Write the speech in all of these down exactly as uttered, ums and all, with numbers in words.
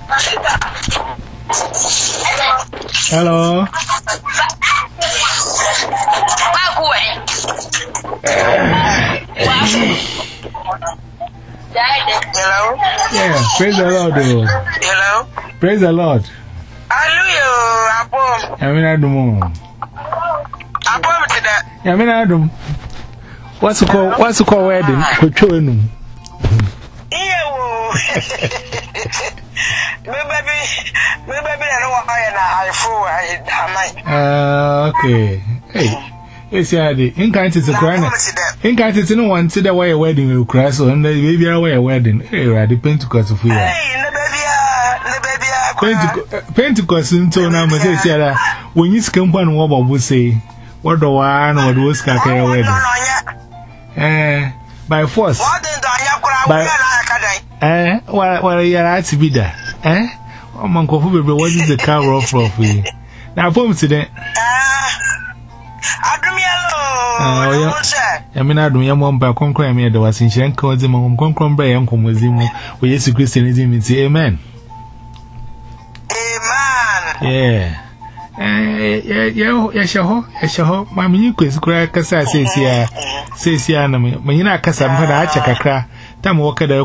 Hello. Hello. Yeah, praise the Lord. Hello. Praise the Lord. Hallelujah. Apom. I mean, I don't know. Apom to that. I mean, I don't. What's it called? What's it called wedding? Kuchonu. Yeah. My baby, my baby, I know I am. I fool. Uh, okay. Hey. Yes, yeah, the incanted is a crime. Incanted no one said that way a wedding will crash, so and the baby away a wedding. Hey, I depend to cause of you. Pentecost into Nama says, yeah, when you scamp one woman would say, what the one or those caca wedding. Eh, by force. By eh, well, you're right to be there. Eh, oh, my uncle, what is the car off of you? Now, for incident. Oh, yeah. I mean, I don't know about conquering me. There was in Shanko, the Mom Concron Bay, Uncle Muzimu, where yes, Christianism is amen. Amen. Yeah. Eh, yeah, yeah, yes, yes, yes, my new quiz crack, Cassa says here, says here, when you're not Cassa, but I check a crack. Time walk at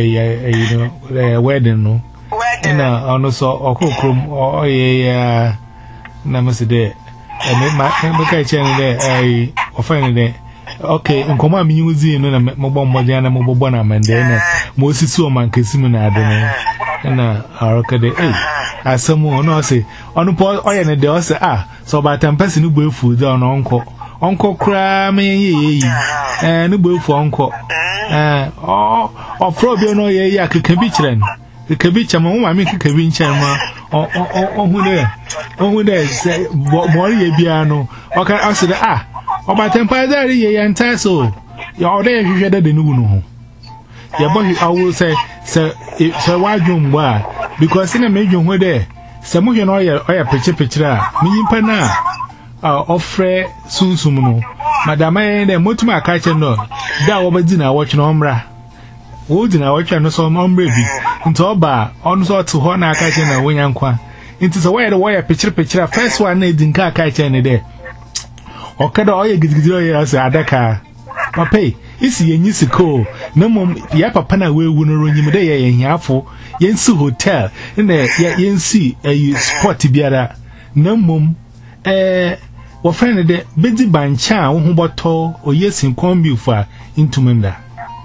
a wedding, no. And also, or cook room, or a Namaste. I make my make a channel there. I offend it. Okay, and come on, music, no, mobile Modiana, mobile bonam, and then Moses Suman Kisimina, and I record it. As someone no say, on the point, I and the say, ah, so by ten person who will food down uncle, uncle cram, and the bill for uncle. Oh, or probably no, yeah, I could be children. The cabbage, I'm a make a cabbage, or who there, or who there say, what more ye piano, or can I say, ah, or by temper there, ye and tassel. You're there, you had the new. Your boy, I will say, sir, it's a wide room bar, because in a major way there, some of your oil, or a picture picture, me pana, or Fred Sunsumuno, Madame, and then Motuma catching no, that over dinner watching Ombra. Wood in our channel, so mom baby, into a bar, on sort to Hona catching a wing and qua. Into the way the wire picture picture, first one needing car catch any day. Or can all you get as a Adaka. Papa, is he a musical? No mum, Yapa Pana will win a room day in Yafo, Yensu Hotel, in there, Yensi, a spot to be at no mum, eh, or friend of the Betty Banchan, who bought tall or yes in Combu for into Menda.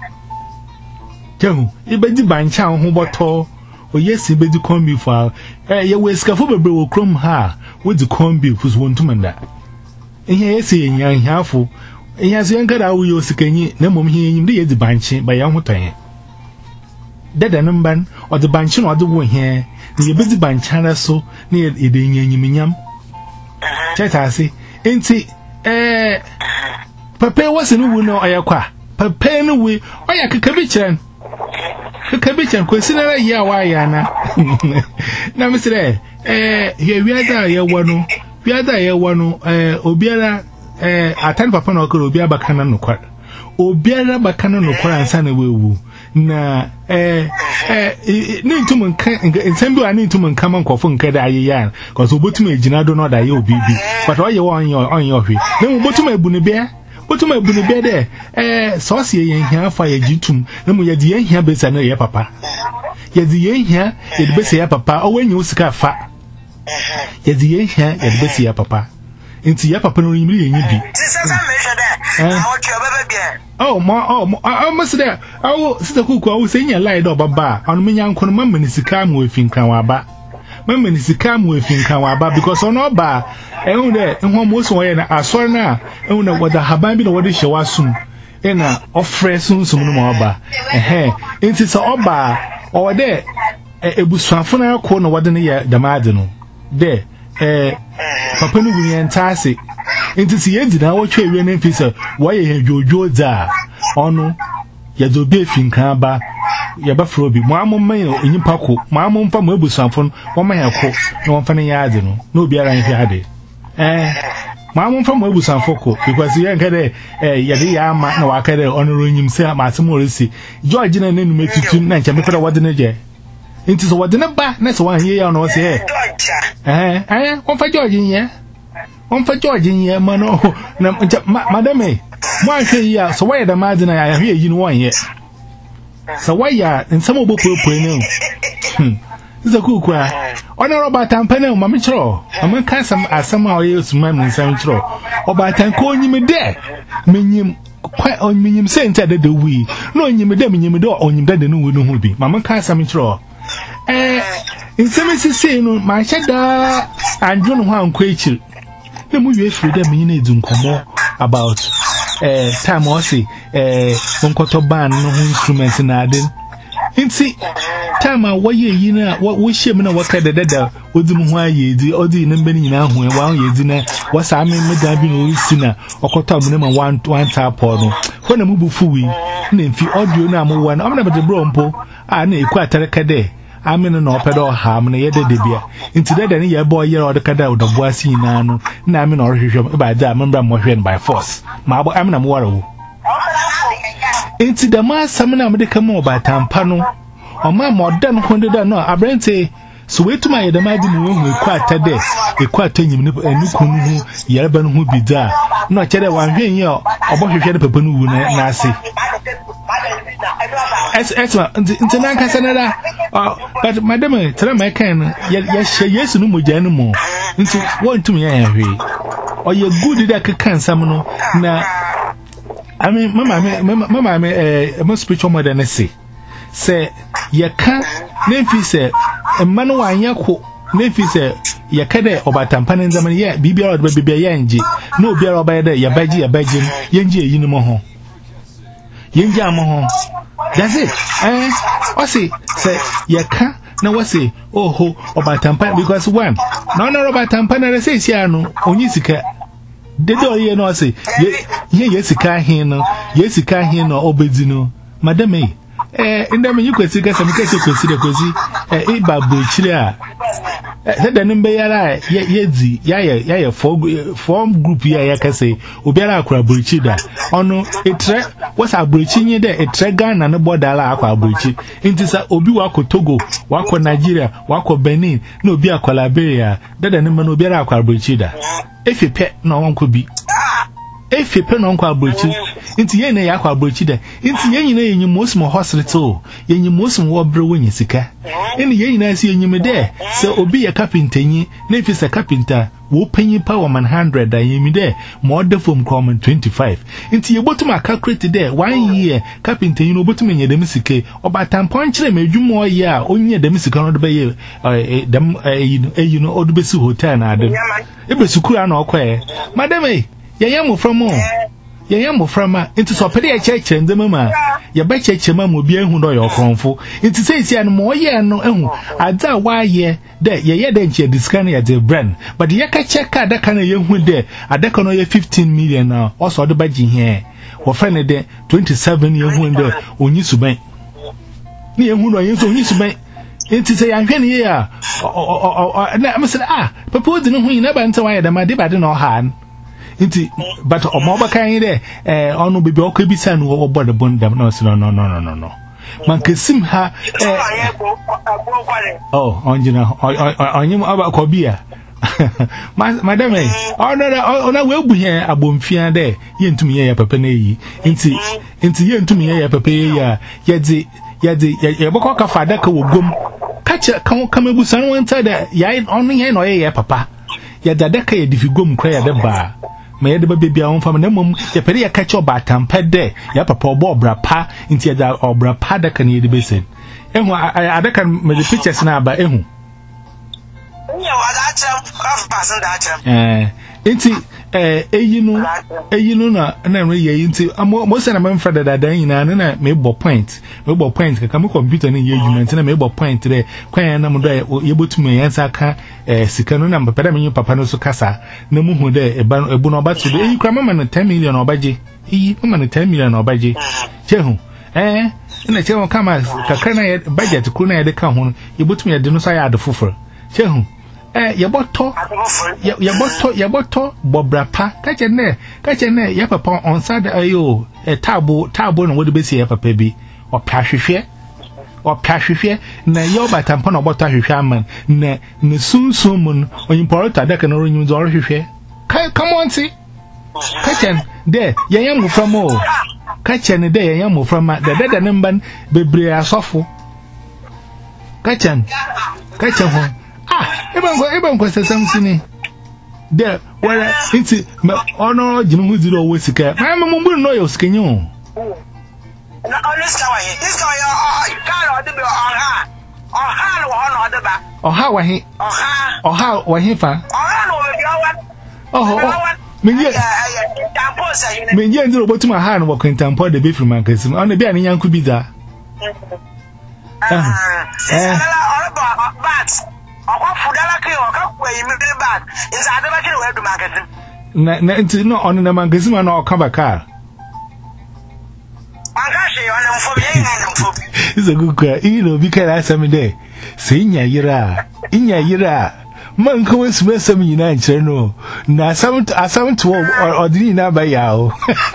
You bet the bancha who bought tall, or yes, you bet the corn beef file. Eh, you will scaffold a brew crumb ha with the corn beef who's one to manda. And here is a young halful, and he has younger out with your skinny, no mum hearing the banchi by young time. That an umban or the banchin or the one here, the busy banchana so near the yam. Chat, I say, ain't it? Eh, Papa was a new winner, Ayaqua. Papa, no way, or ya could Cabbage and consider ya wayana. Now, Mister Eh, here we are there, one, we are there, one, eh, Obiara, eh, a ten papa no could be a bacana no quat. Obiara bacana no quat and son will. Na, eh, eh, need to man, and send you I need to man come and cough and kada yan, because Obutume Ginado not that you be, but all you on your on your feet. Then Obutume Bunibia. What to my bunny bed, eh, saucy in here for a jitum, and we had the end here base and your papa. Yet the end here, it best your papa, or when you scar fat. Yet the end here, it best your papa. Into your papa, no, you be. Oh, my, oh, I must there. Oh, Sister Cook, I was saying a light of a bar on me, young Conman is a calm with in Kawaba. Mamma is a calm with in Kawaba because on our bar. And there, and one most way, and I saw now, and what the Hababi or what is your soon, and a fresh soon some more bar. Eh, it is a bar or there, a busfana corner, what in the Damadino. There, eh, Papa Nubian Tassi. It is the end of our trade and officer, why you Joja, or no, Yadobe Finkaba, Yabafrobi, Mamma Mayo in Paco, Mamma from Webusanfon, one may have cooked, no one funny yardino, no beer and had. Eh, Mamma from Webusan Foco, because you ain't got a Yadi no Akade honoring himself, Masamorisi, Georgian and make you two nights and before what in a jet. Into so what the ba next one here no say eh eh on for George in here on for George in here mano madam eh one here so why the margin I hear you one here so why ya in some obo po no hmm this a cool cry ona Robert Tampane ma me chro am kan some asam a oye usuma me nsam chro Robert Tanko nyim de menyim kwa onyim center de we no onyim de menyim de onyim de no we no hu bi ma kan some chro eh in some say no ma sheda anjo no ho anko echi na mu we free de me na edu nkomo about eh time o say eh onkoto ban no ho instruments na ade inti time a waye yi na wo hye me na waka de dada odum ho aye di odi ne mbani nyina ho e wa ye di na wasa me me da bi no isi na okoto amune ma one one tap no ho na mu bufu wi na mfi audio na mo wa na amna be bro mpo a na eku atareka de amene na opedo ha amne ye de de bia inti dada ne ye boy ye o de kada o do boasi nyina no na amene o hwehwem e ba da membra mo hwen by force ma abo amena mo wara wo inti da ma samna me de kama obatampa no Oma modern hundred no abrante so wetuma ye dem adi mu hu eku atade eku atanyim ne enuku nu hu yereba nu hu bida no kere wan hwen ye obohwehwe de papa nu wu na ase es es ma nti na nka sanada but madam tell my kan ye hye yesu nu moja nu mo nti wontum ye hwe oye good de kan sam no na I mean mama mama mama eh mo spiritual modernity say yaka nefi say emanu wanya ko nefi say yaka de obatampa ne nzamani ye bibia ro de bibia yenji na obiara oba de ya baji ya baji yenji eyinu mo ho yenji amo ho that's it eh o say say yaka na we say oho obatampa because one na na obatampa na say sia no onyi sika dedo ye no say ye ye sika hin no ye sika hin no obedi no madam eh eh ndam you kwesi kasa mkese kwesi de kwesi eh iba bochire a eh da nimbe yara yedi ya ya ya form group ya ya kase obiara akura bochi da ono etre wasa abochi nyi de etre Ghana ne border la akwa abochi intisa obi wako Togo wako Nigeria wako Benin na obi akola Liberia da da nimbe no obiara akwa abochi da efipe na wonko bi efipe na wonko abochi inti ye na ya kwa brochi da inti ye nyina yenyi mosmo hospital yenyi mosmo wo bre wonyi sika eni ye nyina si yenyi de se obi ya carpenter nyi na fi se carpenter wo panyi pa wo man one hundred da yenyi de mo de from common twenty-five inti ye botum calculate de one year carpenter nyi no botum enye dem sike oba tampon kire medwumo ye a onye dem sika no de be ye dem eyi no odu be si hotel na ade e be sukura na okwae madam eh ye yam from mo ye yam frama into so pede cheche ndem ma ye ba cheche ma mo bi ehu do yo konfo into say sia no mo ye no ehu ada wa ye de ye ye de nche discan ye de brand but ye ka check ada kan ye hu de ada kan ye fifteen million na also do ba ji he wo friend de twenty-seven ye hu de onyi suban ni ye hu no ye so onyi suban into say an hwen ye a na am say ah papa di no hu na ba nta wa ye da ma de ba de no ha inti but omoba kan de eh onu bibi okebisa no wo bodo bondam no no no no no no man kesim ha eh oh onjina onyim aba kobia madam eh ona ona we bu here abomfia de yentum ye ya papa na yi inti inti yentum ye ya papa ye ya yedi yedi ye boko ka fada ka wogom kacha kan kamebusa no wanta da ya onu ye no ye ya papa ya dada ka ye difigom kra ya de ba ma yede ba bebia won fam na mom ye pere ye kacha obatampa de ya papa obo obra pa inti ya da obra pa da kan yede besen ehu adaka me the pictures na aba ehu nya wala tam pass that tam eh inti eh eyinu eyinu na na nwe ye inti mo se na me mfa da da nyina na me bo point me bo point ka me computer ni ye ejuma inti na me bo point de kwan na mo do ye botum ye nsa ka eh sika no na mpeda me papa no so kasa na mu hu de eba ebu no ba tudo eyi kra mama no ten million obaje eyi mama no ten million obaje chehu eh ina chehu kama kakra na budget ku na ye de ka ho ye botum ye de no sa ya de foforo chehu eh yeboto yeboto yeboto bobrapa kache ne kache ne ya papa on side ayo eh tabo tabo no wode besi ya papa bi opahwehwe or Pashifia, na yoba tampon about Tashaman, ne, ne soon soon, when you pour out a deck and or you don't share. Come on, see. Catch there, Yam from all. Catch any day, Yam from the dead and number, the Brea Sofu. Catch him. Catch him. Ah, even go, even go to something. There, where it's honor, you know, who's it always a cat. I'm a woman, no, you're skin you. This guy, this guy, you can't do her. Or how or the back. Or how I hit. Or how or how or him. Oh, me yen do bottom my hand work in tampo the beef from my cousin. On the be an young could be there. Ah, eh, but or Fudalaki or Cockway, you may back. Is I never get away to market. No, on the magazine or cover car. It's a good cry. You know, because I some day. Senior Yira, Inya Yira. Man, come and smell some United, no. Now, some are some to or dinner by yao.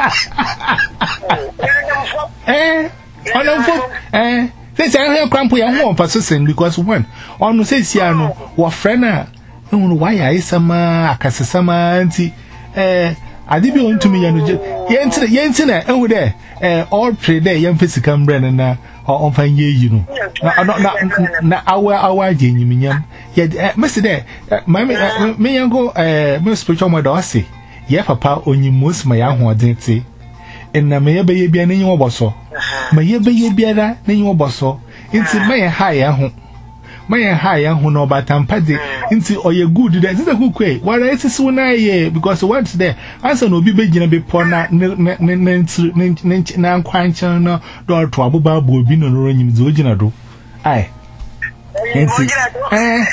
Eh, on the eh. They say I have crampo and one persistent because one on says Siano, what friend, no, why I some Akasama auntie, eh, I did be on to me and Yensin, Yensin, oh, there, eh, all trade there, young physical brand or on fine ye, you know. Not our our Jane, you mean, yet, Mister There, Mammy, may I go, eh, most spiritual my dossy, yeah, papa, only most my young one didn't say. And na may be be an in your bosso. May be be a name your bosso. Into my higher home. My higher who know about Tampadi into or your good. That is a good way. What is it so nigh? Because once there, answer no be beginning be poor na nan quanchon no door to Abu Babu be no running Zojina do. Aye. Eh,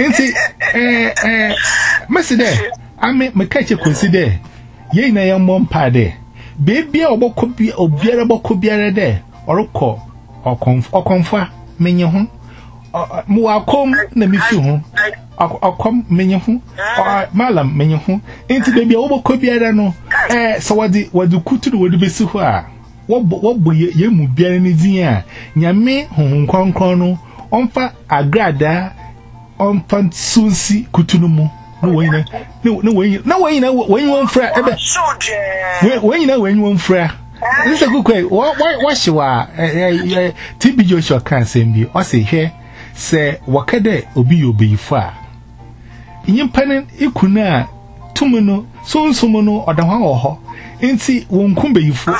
eh, eh, Mister There, I make my catch a consider. Ye na young mom paddy. Baby, or what could be or bearable could be a day, or call, or conf or confer, menu home, or more come, let me feel home, or come menu home, or malam menu home, into baby over could be a no. Eh, so what the what the kutu would be so far? What what boy ye mu be any dear? Yame home con corno, on fa a grada, on fan sunsi kutunumu. No way, no, no way, no way, no way, you won't fret. When you know when you won't fret. This is a good way. What, what you are, T B Joshua can't send you, or say here, say, what can they obey you be far? In your pennant, you could not, Tumano, so somono, or the one and see, won't come be you for.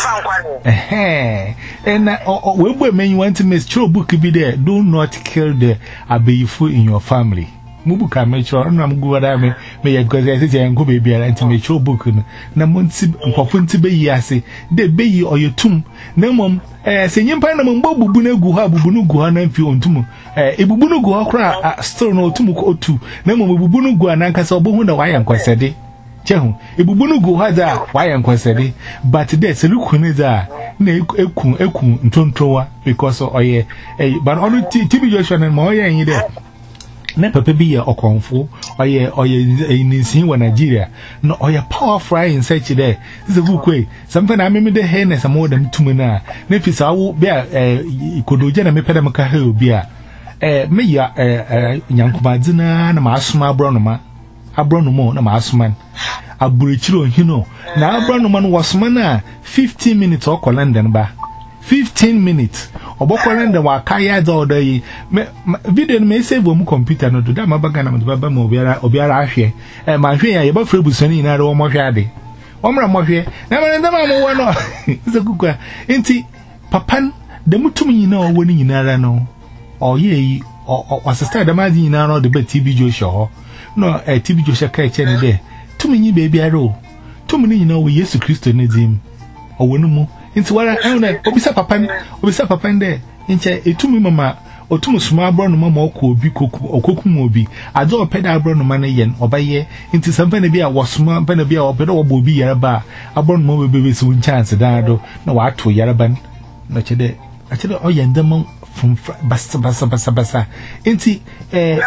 Eh, and when you want to miss your book be there, do not kill the abayful in your family. Mubuka make sure I'm good at me, may because I say I'm good baby and to make sure book. Namunsi, Pofunti be yasi, de be or your tomb. No mum, eh, say you find among Bobu Bunuguha, Bunuguha, and few on tomb. Eh, Ibunuguha cry, still no tomb or two. No more Bunugu and Ankas or Buhuna, why I'm quite said. Jehu, Ibunugu has a why I'm quite said. But there's a look when is a ne ekun ekun ntontowa because oh yeah, eh, but only T V Joshua and Moya in there. Na papa bi ye okonfo oye oye ninsin wa Nigeria no oye power fry in search there this is a good way something na me de hair na some dem tumu na na fisa wo bia eh kodoje na me peda maka ha obi a eh me ya eh nyankomadina na maasoma abronoma abronomo na maasoma aburechiro hino na abronoma no wasoma na fifteen minutes o London ba fifteen minutes obokore nda wakaya za odayi video me save mu computer no do da mabaga na mababa mo obiara obiara ahwe eh ma hwe ya ye ba frebusani na ro mo hwe ade omra mo hwe na ma nda ma mo wo no zekukwa enti papan da mutum nyina o woni nyina no oye yi o sister da ma nyina no de be T B Joshua ho no eh T B Joshua ka eche ne de tumi nyi be biara o tumi ni nyina wo Yesu Kristo ne dim o wonu mu Inti wara ene obisa papan obisa papan de nche etumi mama otumu suma abrono mama okọ obi koku okoku mu obi ajo opeda abrono mama yen obaye inti sampa na bia wosuma pa na bia opeda obo obi yaraba abrono mama bebe so chance dado na wato yaraban na chede achede oyendam from basa basa basa basa inti eh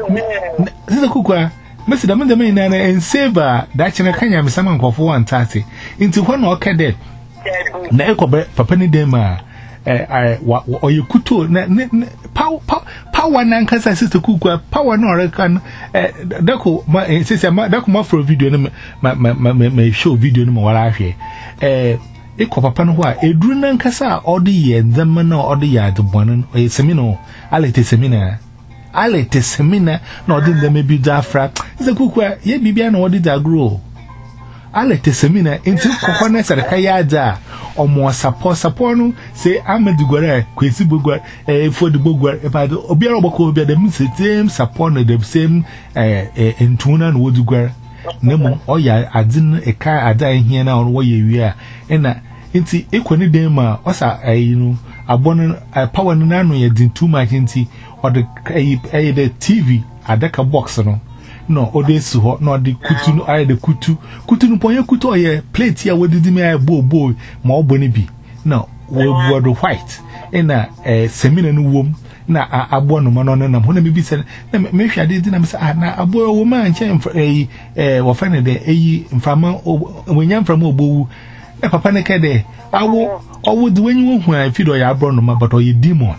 sisa kukwa mesi da mende na na enseva da chene kanya misama nkofo one thirty inti ho na okede na ekobe papa ni dem a eh eh or you kuto na power power na nkasa sister kuku power no rekan eh dako ma sisi ma dako ma for video no ma ma ma show video no ma wala hwe eh ekọ papa no ho a eduru na nkasa odi ye nzama na odi ya adubon no semino alete semina alete semina na odi nzama bi dafra sister kuku ye bibia na odi da grow alete semina into kokona sarka yaza omo support support no say amadu gwara kwesi bogwa eh for the bogwa e ba obiara obako obia the same support no the same eh eh entuna no wodu gwara nemo oya adin e ka ada ehia na wo ye wi a na nti ekoni den ma osa ayi no abon power no nanu ye din too much nti or the eh the T V adaka box no no odesu ho no de kutu no aye de kutu kutu no ponye kutu oye plate ya wodidi me aye bo bo ma oboni bi no we bodo white ina eh semina no wom na abo no no no na ho na bibi se na me hwade di na me sa na abo wo ma nche eh eh wo fa ne de eyi mfama wonya mfama obowu na papa ne ke de awo owo de wenyi wo hu a fido ya abro no ma but oye demon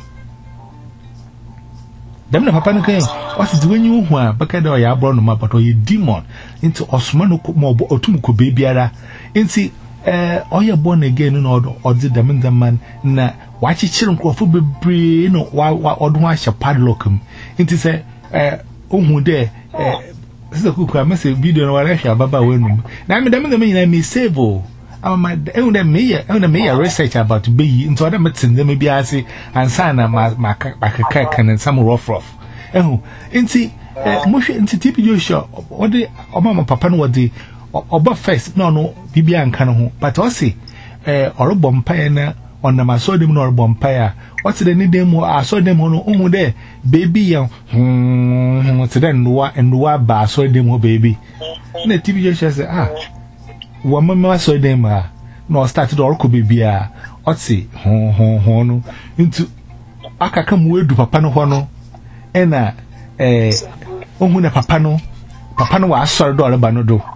dem na papa no ke wasi de wenyi wo hu a baka de oye abro no ma but oye demon into osuma no mo otum ko bebiara nti eh oye born again no odo odi dem ndam na wachichiri nkrofo bebre no wa odo ha hye padlock m nti se eh ohun de eh sister kuku amese video no wala hye ababa wenum na me dem ndam nyina me save o ama ehun de me ye ehun de me ye research about beyi nti oda metin dem bi ase ansa na ma ka kan some rough rough ehun nti mo hwe nti T P Joshua odi omama papa no wodi oba first no no bibia nka no ho but o se eh orobo mpae na ona masodem no orobo mpae o te de ni dem mo asodem ho no ohun de baby ya hmm te de nwa nwa ba asodem ho baby na T P Joshua say ah wo mama asodem a no start do orko bibia o te ho ho ho no into akaka mu edu papa no ho no ena eh ohun na papa no papa no wa asore do oreba no do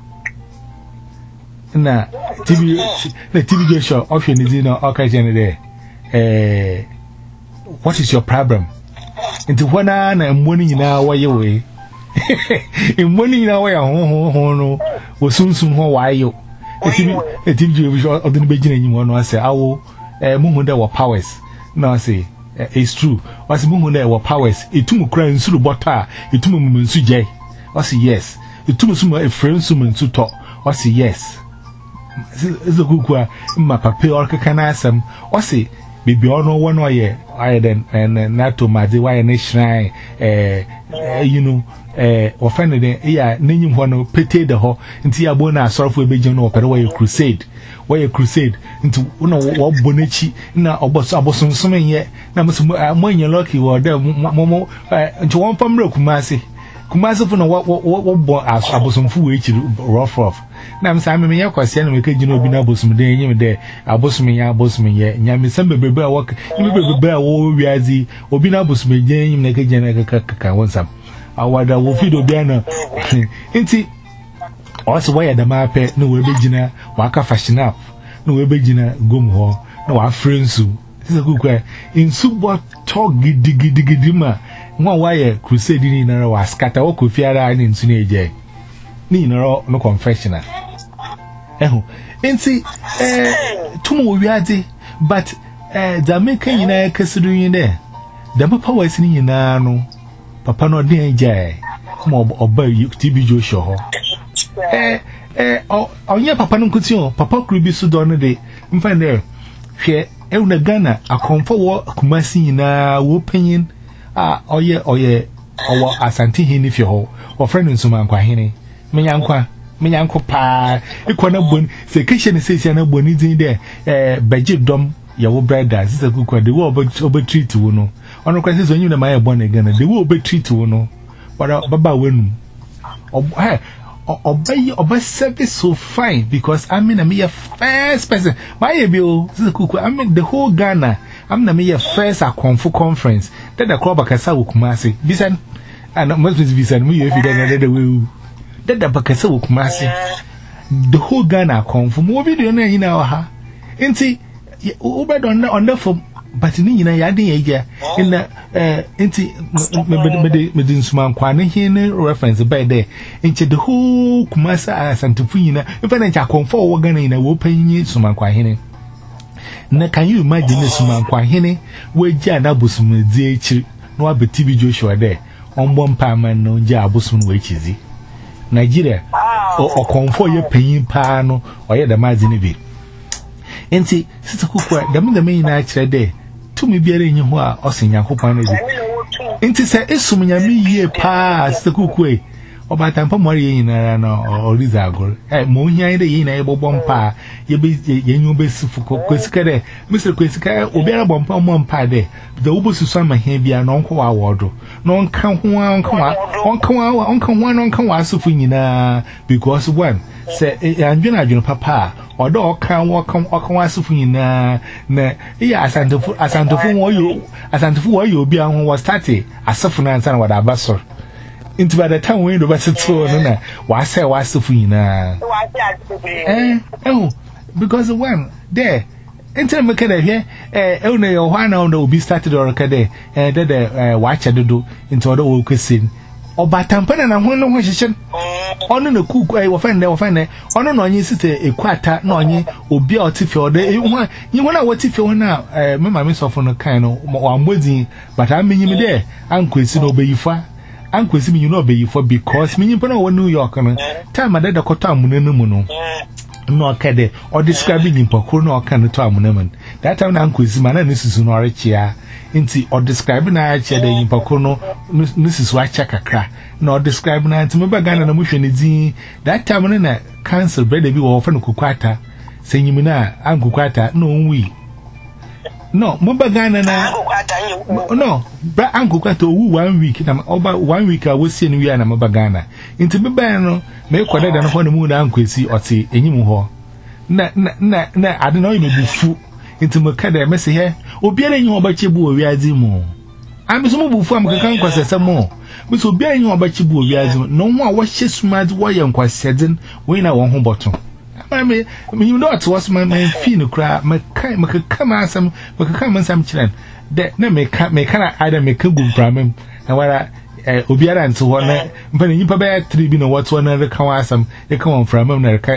na T V na T V Joshua option is in occasion there eh what is your problem into wana na mwoni nyina waye we mwoni nyina waye ho ho ho no wosunsun ho wayo e T V Joshua odin begina nyim no ase awo eh muhu de wa powers na ase it's true wasi muhu de wa powers etum kura nsuru bota etum mumunsu je wasi yes etum suma e friend suma nsu to wasi yes is a good ma papa or kanasam or say bibi ono one oye I then and not to my why na shrine eh you know eh offended yeah nanyim ho no pete de ho nti abo na asorofo ebeje no opere why crusade why crusade nti una wo bonachi na oboso abosonsom ye na mo anya lucky wo da mo nti won famre kumase kumase fu no wo bo abosomfu we echi rough rough na msa me me yakwase na me ka gina obi na abosom de nyim de abosom ya abosom ye nyame sam bebebe a wok bebebe a wo wiazi obi na abosom je nyim na ka gina ka ka wonsam awada wo fido bia na nti also why da mape na we begina wa ka fashion up na we begina gom ho na wa friendsu sisa kukwa insu bo to gidigidigidi ma nwa waye crusade ni na wa scatter wo kofiara ni nsu na eje ni na no confessional ehu nti eh tumu wiade but eh Jamaica nyina kasidu yin de da papa wasi ni nyina no papa no den eje mo oba T B Joshua ho eh eh onye papa no nkuti o papa kuru bi su do no de mfa ne hwe ewu na Ghana akonfo wo Kumasi nyina wo panyin a oye oye owo Asante hini fi ho wo friend nsuma nkwa hini menyankwa menyanko pa ikona bon se kitchen se se na boni din de eh beje dom ya wo brother sister kukwa de wo obe treat wo no ono kwa se onyu na my born again de wo obe treat wo no but baba wenu eh obey obe service so fine because I mean I'm your first person my be o sister kukwa I mean the whole Ghana I'm na me your first akonfo conference that the club akasa wo Kumasi bisan and must be bisan me if you don't know the way that the bakasa wo Kumasi the whole Ghana come from what video na ina ha nti obedo on the from but ni nyina ya den ya ina eh enti me me din suma kwa ne hin reference by there nche the whole Kumasa Asantefu nyina if na ncha konfo wo gana nyina wo panyi suma kwa hin na can you imagine suma kwa hin we gya na bosum di ekiri no abeti bi Joshua there ombo mpa man no gya abosum we echizi Nigeria o konfo ye panyi pa no oye da mazini bi enti sisi kukwa dam dam nyina akire there tumi biara enyi ho a osenyankopan na di enti se esum nyame yie pa sisi kukwa Obatampa mori ye nyina na oriza agor eh mo hia ide ye nyina ye bobom pa ye be ye nyu be sifu kwesika de misir kwesika obiara bompa mo mpa de the obosusu ama hia bia na onko wa wodo na onka ho onka wa onka wa onka ho na onka wa sifu nyina because one say anjuna adwuna papa odo oka wo oka wa sifu nyina na ye asantefu asantefu wo yo asantefu wo yo bia ho was start asafu na ansa na wada abasor into by the time we do better to no why say why so fina eh oh because when there into make it here eh e una your one on the be started or kade eh that eh watch do into other wo question Obatampa na ho no ho hyehyem ono na kuku eh wo fan there wo fan there ono na onye site ekwata na onye obi a otife ode nyi wona wotife wona eh me ma me sofo no kan no wa mbodin but am nyim there ankwesi no obeyifa ankwesi mi you know be for because me nyimpa na wo New York no time adada koto amuna no mu no no kede or describe nyimpa kro no kan to amuna man that time na ankwesi ma na nisusu no orechia nti or describe na achia de nyimpa kro no nisusu acha kakra na or describe na nti me ba Ghana na muhwe ne din that time na cancer brother bi wo fa no kukwata senyimina ankukwata no nwi no mba Ghana na no bra anko kwata owu one week na oba one week a wosie no wi na mba Ghana nti beba no me kwada da no ho no mu na anko esi ote enyim ho na na na ade no mebufu nti me kada me se he obiara enyi oba chebu o wiazi mu ambi so mu bufu am kan kwasese mu me so obiara enyi oba chebu o wiazi no ho a wo hye sumad wo ye nkwaseden we na wo ho boto I mean, you know what was my main fin cry, my kind, my come as some, my come and some children. That no make make either make a good problem. And what I Obiara and so on, but you prepare three bin or what's one other come some, they come from America.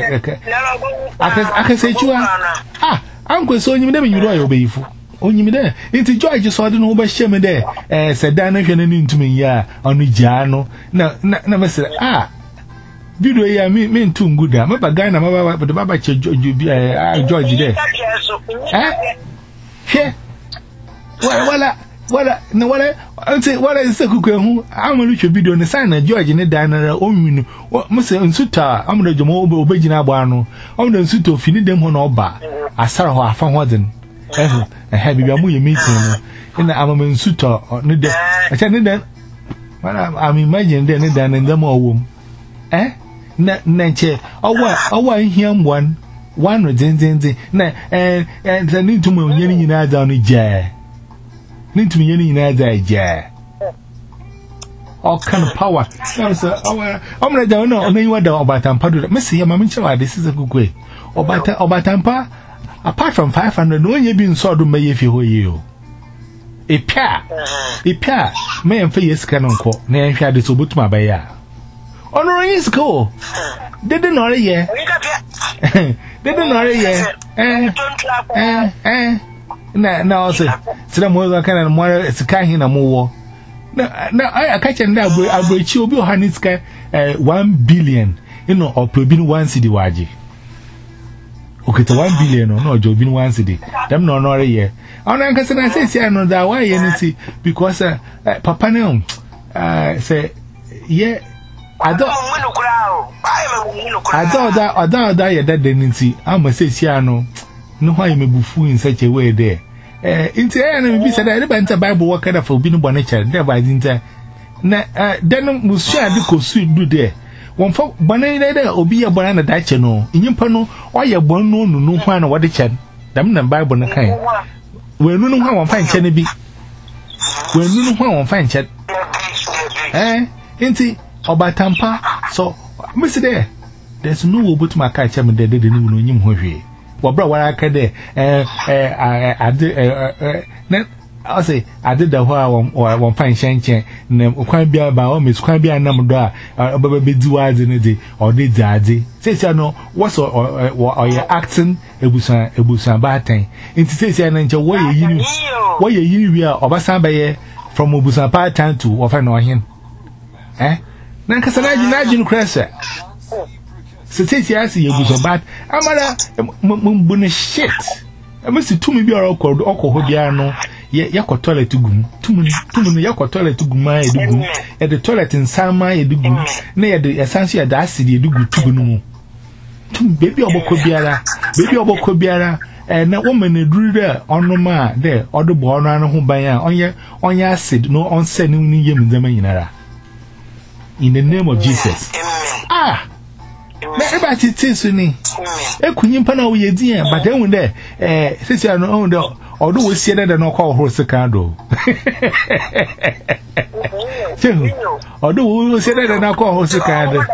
I can say, you are ah, Uncle, so you never you know, obey you. Only me there. Into George, so I don't know about Shemmy there. Eh, said Dana into me, yeah, on the Jano. No, never said, ah. Video ya me me too good am ba Ghana ma ba ba ba che George there eh he wala wala wala no wala ante wala nsakuku hu amanu twa video ne sign na George ne dan na o nwinu mo se nsuta amuna jomo obegina agba anu amuna nsuta ofini dem ho na oba asara ho afa ho den eh eh bibia mo ye meeting no ina amama nsuta ne de acha ne den wala am imagine de ne dan ne dem owom eh na nanche owa owa hiam one one rezenzenze na eh eh the need to me nyeni nyina da no je need to me nyeni nyina da je all kind of power so so owa omre da no onyi wada Obatampa do me se ya ma menche wa this is a good way obata Obatampa apart from five hundred no onye bi nso do maye fi ho yi o e pia e pia me en fe yesika no nko na en hwa de so botuma ba ya Ono is cool. Didn't know ye. Didn't know ye. Eh, eh, eh. Na, na, also, so more kind of more, it's a kind of more. No, no, I catch and that I break you, Bill Haniska, eh, one billion, you know, or probably one city waji. Okay, to one billion or no, Joe been one city. Them no, no, ye. On I can say, I know that why anything because, uh, Papa no, uh, say, yeah. I don't I don't that I don't that you that didn't I'm a say no no why you may be fool in such a way there. Eh, into any be said I never Bible work out for being born nature, there by the na then we share the course do there. One for banana there or be a banana that channel in your panel or your born no no one what the chan. Damn the Bible na kind. We no know how one find Chenny be. We no know how one find chat. Eh, into Obatampa, so Mister there, there's no way but my catch him there didn't know him. wabra wara ka de eh eh ade eh na I say I did the one one fine shanchen na kwan bia ba o mes kwan bia nam do a obebe di wazi ne de or de dade say say no what's or or you acting ebusan ebusan ba tan nti say say na nche wo ye yini wo ye yini wi a obasan ba ye from obusan pa tan to ofa no hin eh na nkasa na ji na ji no krese say say say as ye ebusan ba amara mbu ne shit amesi tumi bi ora okọ okọ bia no ye yakọ toilet gum tumi tumi yakọ toilet gum ma edugum e de toilet nsan ma edugum na ye de essence ya da asidi edugu tugu no mu tumi baby obokọ biara baby obokọ biara eh na woman eduru de onoma de odobo ono anu ho ban a onye onye acid no onse ni ni yem ndema nyinara in the name of Jesus. Ah, na eba titi so ni ekunyimpa na wo yedi e but ehun de eh sisi ano ehun de odo wo sie de no kwa ohoro sika do odo wo sie de na kwa ohoro sika do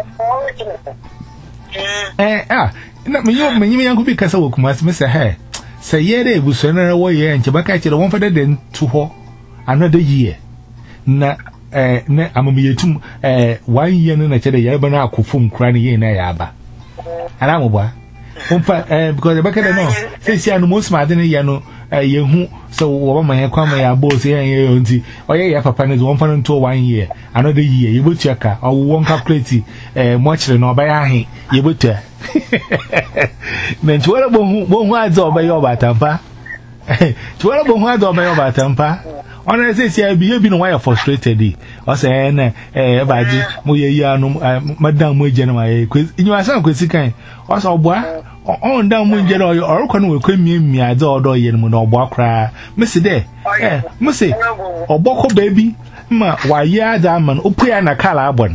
eh ah na me yo me nyime yanku bi kasa wo kuma se he se ye de ebuso na wo ye nche baka kire won fa de den tu ho another year na eh na amamiyetum eh one year na chere ya ba na akofum kura ne ye na ya ba ara mo bwa umpa eh because the back no say say anu most ma de ne ye no eh ye hu so wo ba ma ye kwa ma ya bo say ye ye nti oye ya papa ne won fa no to one year another year ye botu aka o won calculate eh mo chere no ba ya he ye botu men tuwara bo hu bo hu azo ba yo ba tampa tuwara bo hu azo ba yo ba tampa ona say say bi bi no why frustrated o say na eh ba ji mo ye yi anu madam mo je na ma ye inyu asan kwesi kan o so boa on down mo je na o ko no we kwa mie mie ade odo ye no no boa kra me se de eh mo se oboko baby ma wa ye ada man o pu ya na kala abon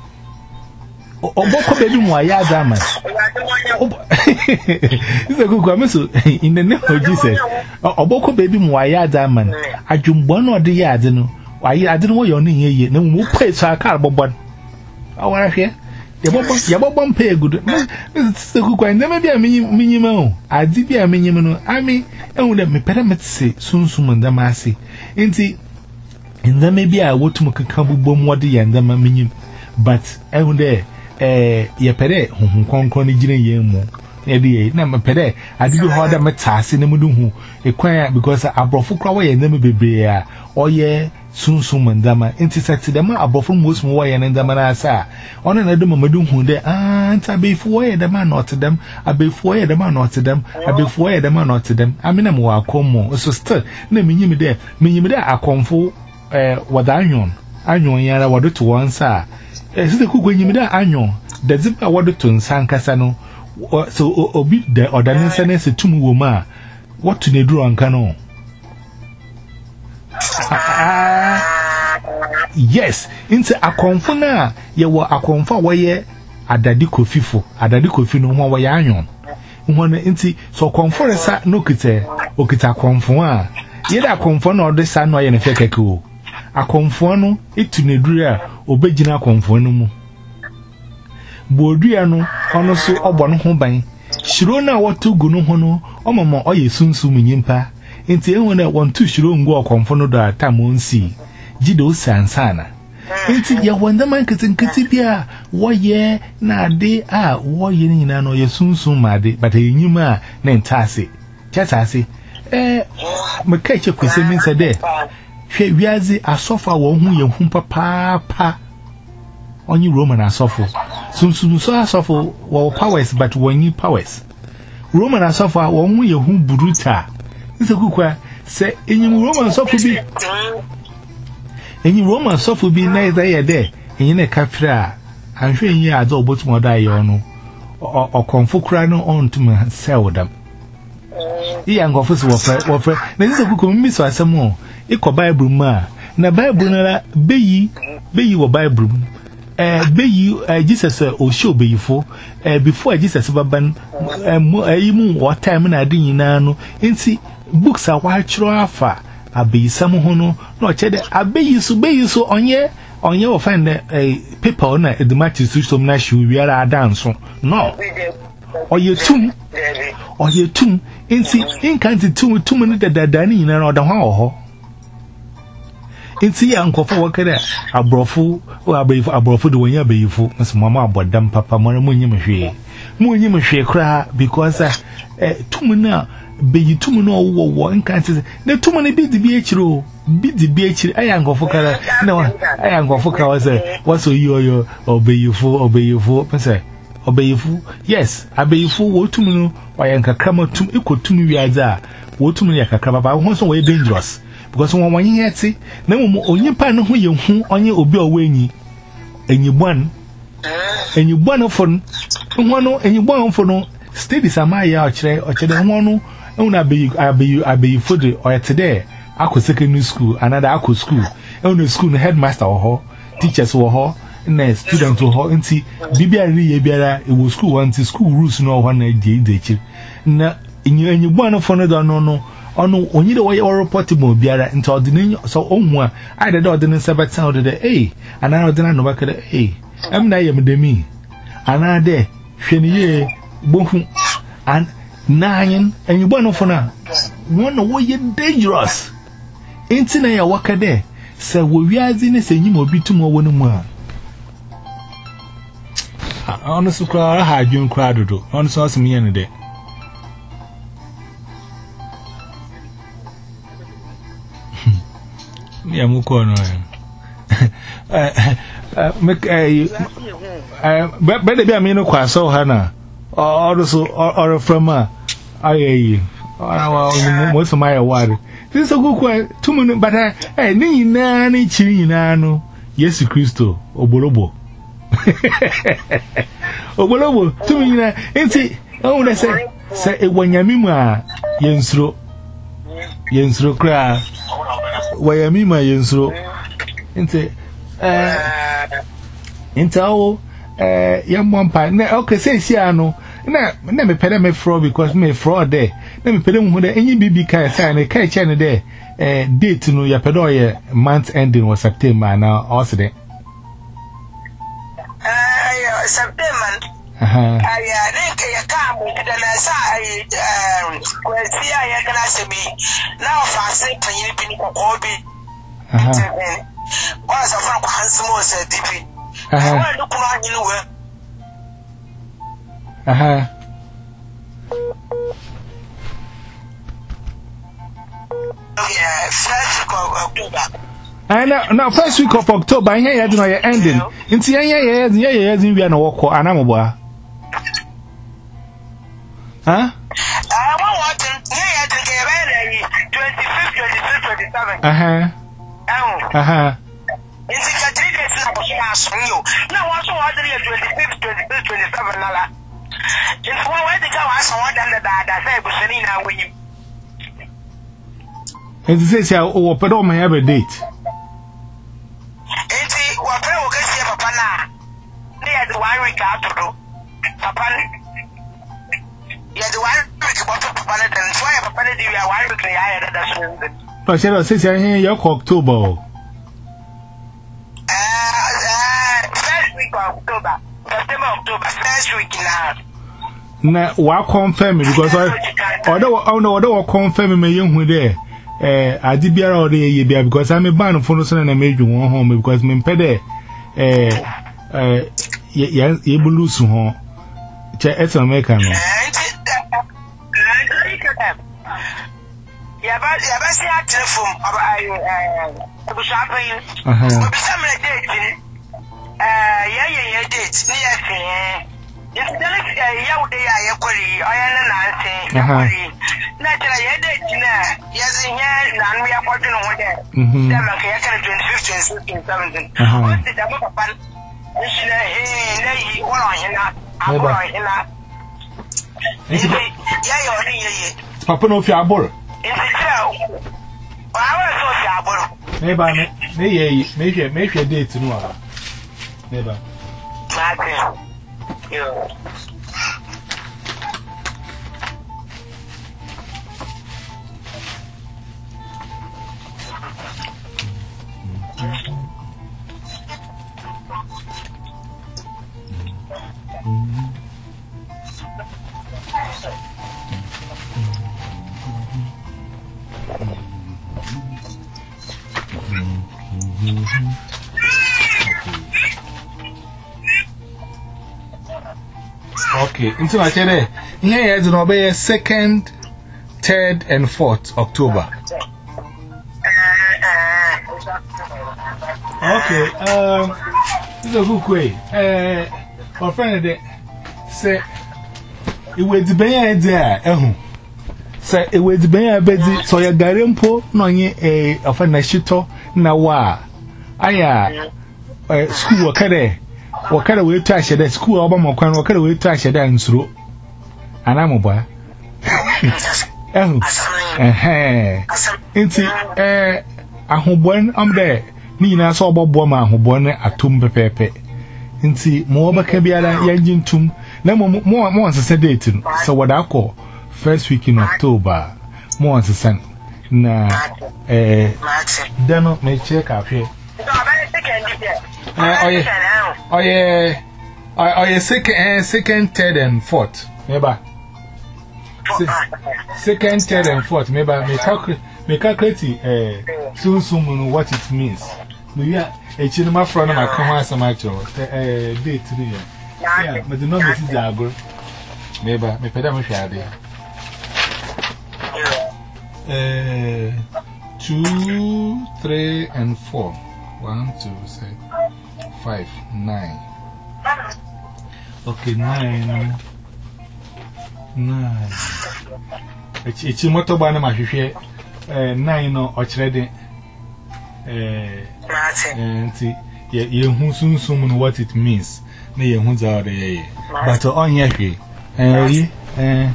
oboko baby mo wa ye ada man this is good kwameso in the name of Jesus oboko baby mo wa ye ada man adwumbo na ode ye ade no wa ye ade no wo yo ne ye na mo pu so aka bobon awara hwe ye bobon ye bobon pay good this is good kwa ndema bia minyima o ade bia minyima no ami ehun de me pere metse sunsum ndama ase enti ndema bia wotum kankan bobom wode ye ndama minyim but ehun de eh ye pere honhon konkon ni gire ye mu e de na me pere ade bi ho da metase na mudu hu ekwan because abrofo kra wo ye ndama bebe a oye sunsum ndama enti sati dem abrofo most mo wo ye ndama na asa ono na do mamadu hu de ah nta befu wo ye dem not dem abefu wo ye dem not dem abefu wo ye dem not dem amina mo akomo so still na menyim de menyim de akomfo eh wadanyon anyon yara wado to onsa eh sisi kuko nyim de anyon de zipa wado to nsankasa no so obi de odanensa na se tumu wo ma what to ne duro anka no yes into akonfo na ye wo akonfo wo ye adadi kofifo adadi kofi no ho wo ye anyon ho na nti so konfo resa no kite okita konfo a ye da konfo na ode sa no ye ne fekeke o akonfo no etu ne duru a obegina akonfo no mu bodua no ono so obo no ho ban shiro na wotu gu no ho no omamo oye sunsum nyimpa enti ehun na wontu shiro ngu akonfo no do atamonsi jido sansana enti ya wanda man kitin kiti bia woye na de a woye ni na no ye sunsum ma de but enyima na ntase chatase eh meka che kwese min se de hwe wiazi asofa wo hu ye hu papa pa onyi Roman asofo sunsum so asofo wo powers but wonyi powers Roman asofo wo hu ye hu bruta nse kukwa se enyim Roman asofo bi enyi Roman asofo bi na ida ye de enyi ne kafra anhwe enyi ade obotumo da ye ono okonfo kura no ontuma sell them iya ngofo so wofa wofa na nse kukwa mmi so asemo iko Bible ma na Bible na beyi beyi wo Bible eh beyi Jesus o show beyifo eh before Jesus baban eh mu what time na ade nyina no enti books a wa chiro afa abeyisam ho no no chede abeyisu beyisu onye onye wo find eh paper na edumati su som na shi wiara adanso no oye tum or ye tum, in see, in can't tum, two minutes that Danny in another one. In see, Uncle for work there, a brofu, or a brave, a brofu, the way you be full, as Mamma, but damn Papa, Monamuny, Moony cry because uh, two minutes. Be you two no one can't say the too many beat the B H O beat the B H I am go for color. No, I am go for color. What's so you obey you for obey you for say obey you for yes, I be you for what to me. Why anka come to equal to me as that what to me like a crab. I want some way dangerous because one one year see no more on your pan who you on your obey away and you one and you one of fun one and you one for no studies am I out there or the one. I be I be I be for the or today. I could secondary school, another I could school. Only school headmaster or her, teachers or her, and students or her. And see, Bibi Biara, it was school one school rules no one day. Now, in you and you one of another no no. Oh no, only the way or reportable Biara into ordinary so on one. I did ordinary Sabbath sound of the A, and I didn't know back at the A. I'm not even the me. And I there, Shenier, Bohum, and nine, and you born of now. One away dangerous. Ain't in a worker there. So we are in a saying you will be too more one more. Honestly, cry, I had you cried to do. Honestly, awesome me any day. Yeah, Mukono. Make a better be a minute, quite so, Hannah. Or also, or from her. Aye, most of my award. This is a good question. Two minutes, but I need nanny chinano. Yes, Christo, Obolobo. Obolobo, two minutes. And see, oh, I say, say when Yamima Yensro Yensro cry. Wayamima Yensro. And say, uh, into our uh, young one partner. Okay, say, Siano. Na na me pede me fraud because me fraud there. Na me pede mu there any bibi kai say na kai chane there eh date no ya pede oye month ending was September na also there. Eh September. Aha. Aya na ya ka mu da na sa ai eh kwesi ya kana se mi na fa se panyin pini ko bi. Aha. Wa sa fa ko hansumo se dipi. Aha. Wa du kuma nyinu we. Aha. Yeah, first week of October. And now, now first week of October, here you know you're ending. Into here, yeah, yeah, yeah, yeah, we are no walk. Anamobwa. Huh? I want to yeah, the twenty-fifth, twenty-sixth, twenty-seventh. Uh huh. Oh. Uh huh. It's a three days now. Now, also order twenty-fifth, twenty-sixth, twenty-seventh. Nala. It's one way to go. I saw one that I said, but sending now when you. And it says, oh, but don't have a date. And see, what I will say, Papa, near the one week out to do. Papa, yeah, the one week about Papa, and why Papa did you a one week I had that. But she says, I hear your October. Uh, first week of October, September, October, first week now. Na wa confirm because although although confirm me you there eh adi biara o dey ye bia because I'm a ban for no so na me dwu home because me pede eh eh ye ye bulusu ho che eto America no ya ba ya ba si a telephone eh bu champagne bu some date eh ye ye ye date ni e it's the next year, they are equally, I am an answer. Naturally, I did, yes, in here, and we are working on that. Them like I can do fifteen, sixteen, seventeen. What's the double of fun? Hey, what are you not? I'm going in that. Yeah, you're Papa no fiabor. It's a show. I was so fiabor. Maybe, maybe, maybe a day to know. Never. Nothing. Yeah. Okay, into my channel. Here is no be second, third, and fourth October. Okay, um, this is a good way. Uh, my friend say it would be a there. Eh, say it would be a busy. So your garimpo no ye a of a nashito na wa. Aya, school wakade. Wakade we trash the school Obama kwan wakade we trash the nsuro. Anamoba. Eh, eh, inti eh ahobon am there. Ni na so obobo ma ahobon atom pepepe. Inti mo obaka biara yanjintum na mo mo mo ansese date no. So what I call first week in October. Mo ansese na eh dano me check up here. Oh yeah, oh yeah, oh yeah, second, second, third, and fourth. Maybe second, third, and fourth. Maybe me calculate, me calculate. Eh, soon, soon, what it means. No, yeah, a cinema from my command, some actual eh date today. Yeah, but the number is Zago. Maybe me pay them share there. Eh, two, three, and four. One, two, six, five, nine. Okay, nine. Nine. It's a motorbana, my share. Nine or already. And see, you who soon soon what it means. Nay, who's out there. But on Yashi. Eh, eh,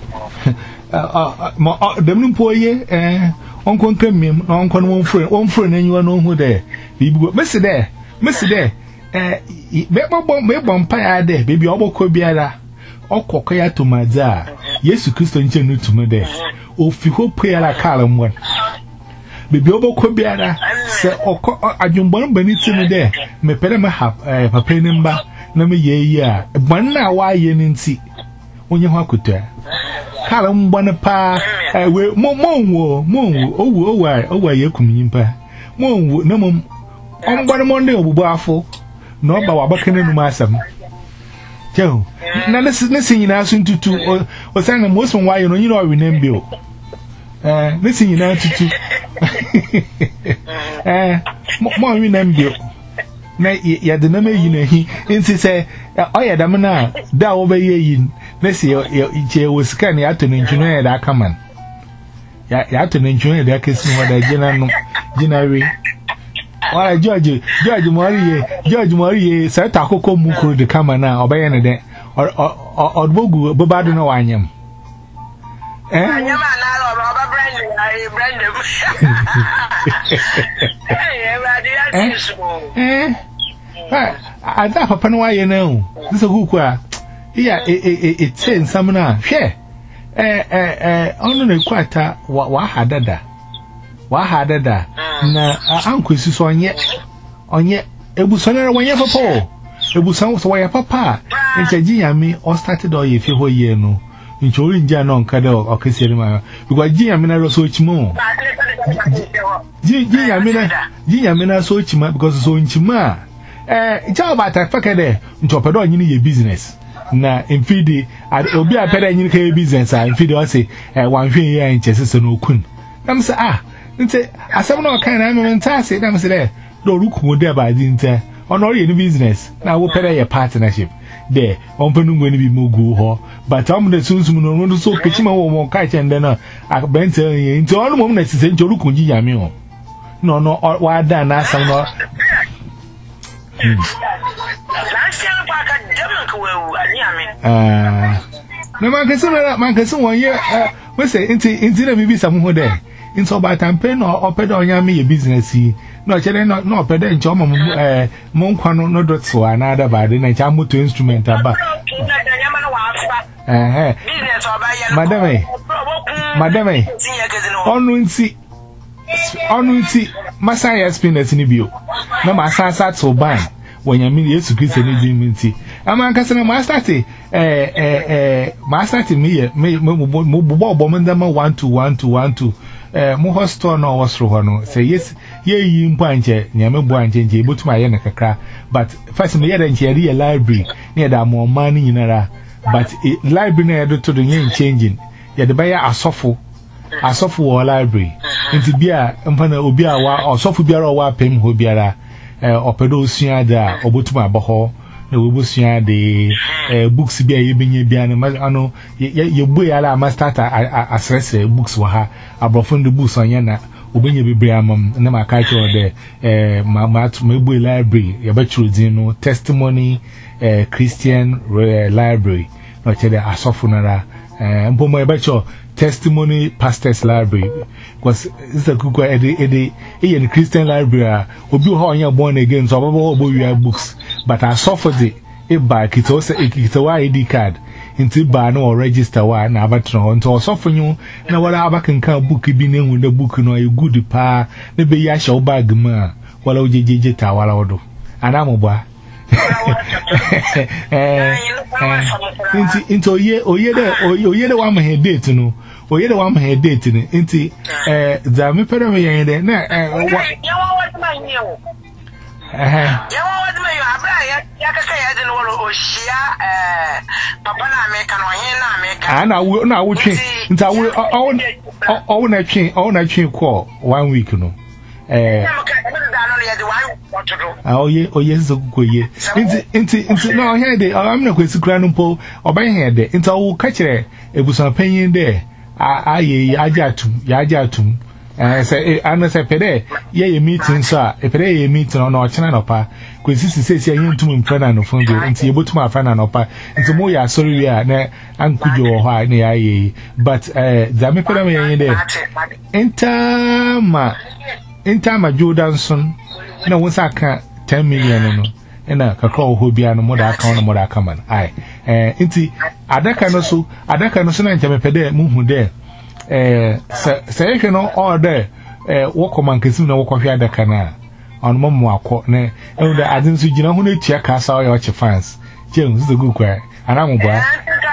the moon poor ye, eh. Uncle came in, Uncle one friend, one friend, and you know who there. Mister there, Mister there, eh, Beba Bompire there, baby Obo Cobiara, or Cocoya to Mazar. Yes, Christian Genu to me there. O Fiho Priala Calam one. Baby Obo Cobiara, Sir Oko, I don't want Benito there. Me pedama have a pay number, no me ye, ya. One now, why ye didn't see when you walk with there. Calam one a pa, I will more more, more, oh, oh, why, oh, why you come in pa. More, no more. On one Monday, Buffalo, no, but what can you massam? Joe, now this is listening in us into two or send most one why you know, we name Bill. Eh, listening in us to two. Eh, more we name Bill. Nay, yet the name you know, he insist, oh, yeah, Damana, that over ye. Let's see, you was scanning out an engineer that come on. Ya, you have to enjoy that kissing what I general generally. Why, George, George Marie, George Marie, Sir Taco Muku, the camera now, or by any day, or or Bogu, Bobadino, I am. Eh? I am a Eh? I don't know why you know. This is a hook. Yeah, it's saying some now. Share. Eh, eh, eh, only quite a wahadada. Wahadada. Na uncle is on yet. On yet, it was on one year papa. It was some way papa. And Gia me or started or if you were ye no. In Chorin Janon Cado or Kisserima. Because Gia Mina so much more. Gia Mina, Gia Mina so much because so in Chima. Eh, it's all about a fucker there. Into a pedon, you need your business. Na infidi obi apeda nyin ka business a infidi o say eh wan hwe ya nchese se no kun nam say ah nte asem no kan na me ntase nam say there do ruku de ba di nte ono re ni business na wo peda your partnership there on penu ngwe ni bi mogu ho but am de sunsum no no so kechima wo mo ka chende na akbente yin nte ono mo na sise nche ruku ji yame ho no no wa da na asem no Ah, no man can say man can say one year. We say into into the maybe some who there. In so by time pen or oped on yami business. No, children not no oped in chom eh monkwano no dot so another bad in a chamu to instrument about. Eh, madame, madame, on wincy, on wincy, Masaya spinners in the view. No, my son sat so bad. When you mean yes to Christ and Diminity. A man can say, Master, eh, eh, eh, Master, me, me, Bomandama one to one to one to, eh, Mohostor no was Rohano. Say yes, ye, you puncher, Yama Buanche, able to my Yanaka. But first, me, and Jerry, a library near that more money in a but library na do to the yen changing ya de baya asofo asofo wo library nti bia mpana obi a wa asofo biara wa pem ho biara eh opedo osua da obotuma abaho na wobosua de eh books bia yebenye bia no ano ye bu ya la ma start asrese books wa ha abrofo de books onya na obenye bebre amam na ma ka cho de eh ma ma to me bu library ye ba churudin no testimony eh Christian library no chede asofo nara eh mpomo ye ba cho testimony pastors library because it's a good ede ede e in Christian library obi ho onya born again so baba obo wi books but asofo de e ba kito se kito wa I D card inti ba no register wa na abatro nto asofo nyu na wala abakenka book bi na hu the book no e good pa na be ya sha bag ma wala ojejeje ta wala odo ana mo ba eh inti inti oye oye de oye de wa ma he date no oye de wa ma he date ni inti eh za me pere me yen de na eh wa ya wa wa ma yin o eh ya wa wa ma yin abra ya ya ka ka ya de no wo ohia eh papa na America no hin na America ah na wo na wo twen inti awo o o na twen o na twen ko one week no eh ah oye oye zo koye inti inti inti no here de am na kwesi kura no po oban here de inti wo ka kire ebusan panyin de aye ajatum ya ajatum eh say an say pede ye ye meeting so e pede ye meeting no no chena no pa kwesi sisi se yen tum mfana no fon de inti ebotum afana no pa inti mo ya sorry we na ankujo wo ha na ya ye but eh za me pede me yen de entama entama Jordanson na wonsa ka ten million no ena kakra ho bia no moda account no moda account ai eh inti adaka no so adaka no so na nche mepede muhu de eh se ehwe no order eh wo komankesim na wo kohwe adaka na on mo akọ na e de adin so gina ho na tia ka sa o che fans jem so go kwa ana mo ba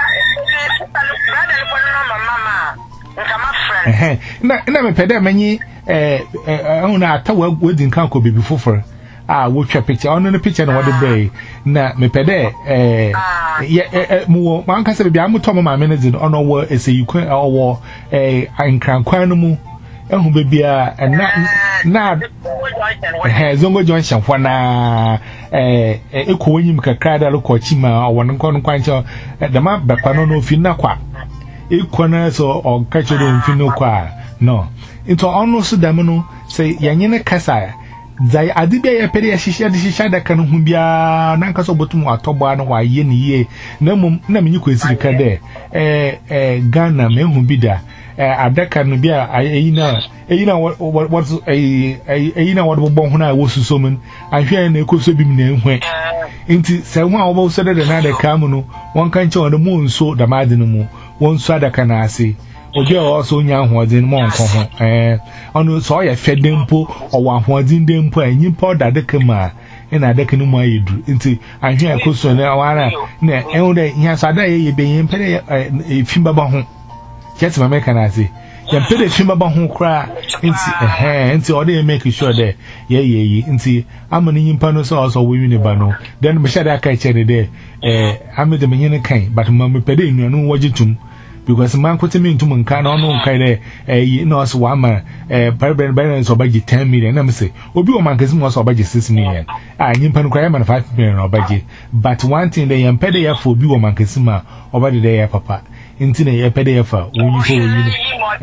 eh na na mepede manyi eh eh una atawa wedin kan ko bibi foforo ah wo twa picture ono no picture na wode bay na mepede eh ye mu man ka se bia muto ma me ne din ono wo eseyikwan owo eh ankrankwan no mu ehu bebia na na eh zongo junction fo na eh ekowanyim kakra da ko chima owo no kon kwancho da ma bakwa no no fi na kwa ekwana so o ka chero mfi no kwa no into ono so da me no se yanyene kasa zai adibia ya pere ya shisha di shisha da kanu humbia na nka so botum atobo anu wa ye ni ye na mum na menyi kwesiri ka de eh eh Ghana me humbida eh adaka no bia ayina ayina what eh ayina what bo ho na wo susomun ahwe na ekoso bim na ehwe nti se ho a wo so de na de ka mu no won kan che won mo nso da made no mu won so adaka na ase oje also nya ahoodin mo nko ho eh onu so ye fedempo owo ahoodin dempo anyi powder de kema ina de kenu mu ayedu nti ahwe akoso na wara na ehun de nya sada ye beyin pede efimba ba ho jet ma make na ase ye pede efimba ba ho kra nti eh nti o de make sure de ye ye yi nti amani nyimpa no so also we wini ba no then me shada aka chere de eh amede me nyene kan but ma me pede enuanu wogitum because man kwete me ntum nka na ono nka de eh no so wa ma eh parben ben so baji ten million na me say obi o man kesi mo so baji six million ah nyimpa no kwa man five million o baji but one thing they yam pede ya for obi o man kesi ma o baji de ya papa nti na ya pede ya fa wonyi fo wonyi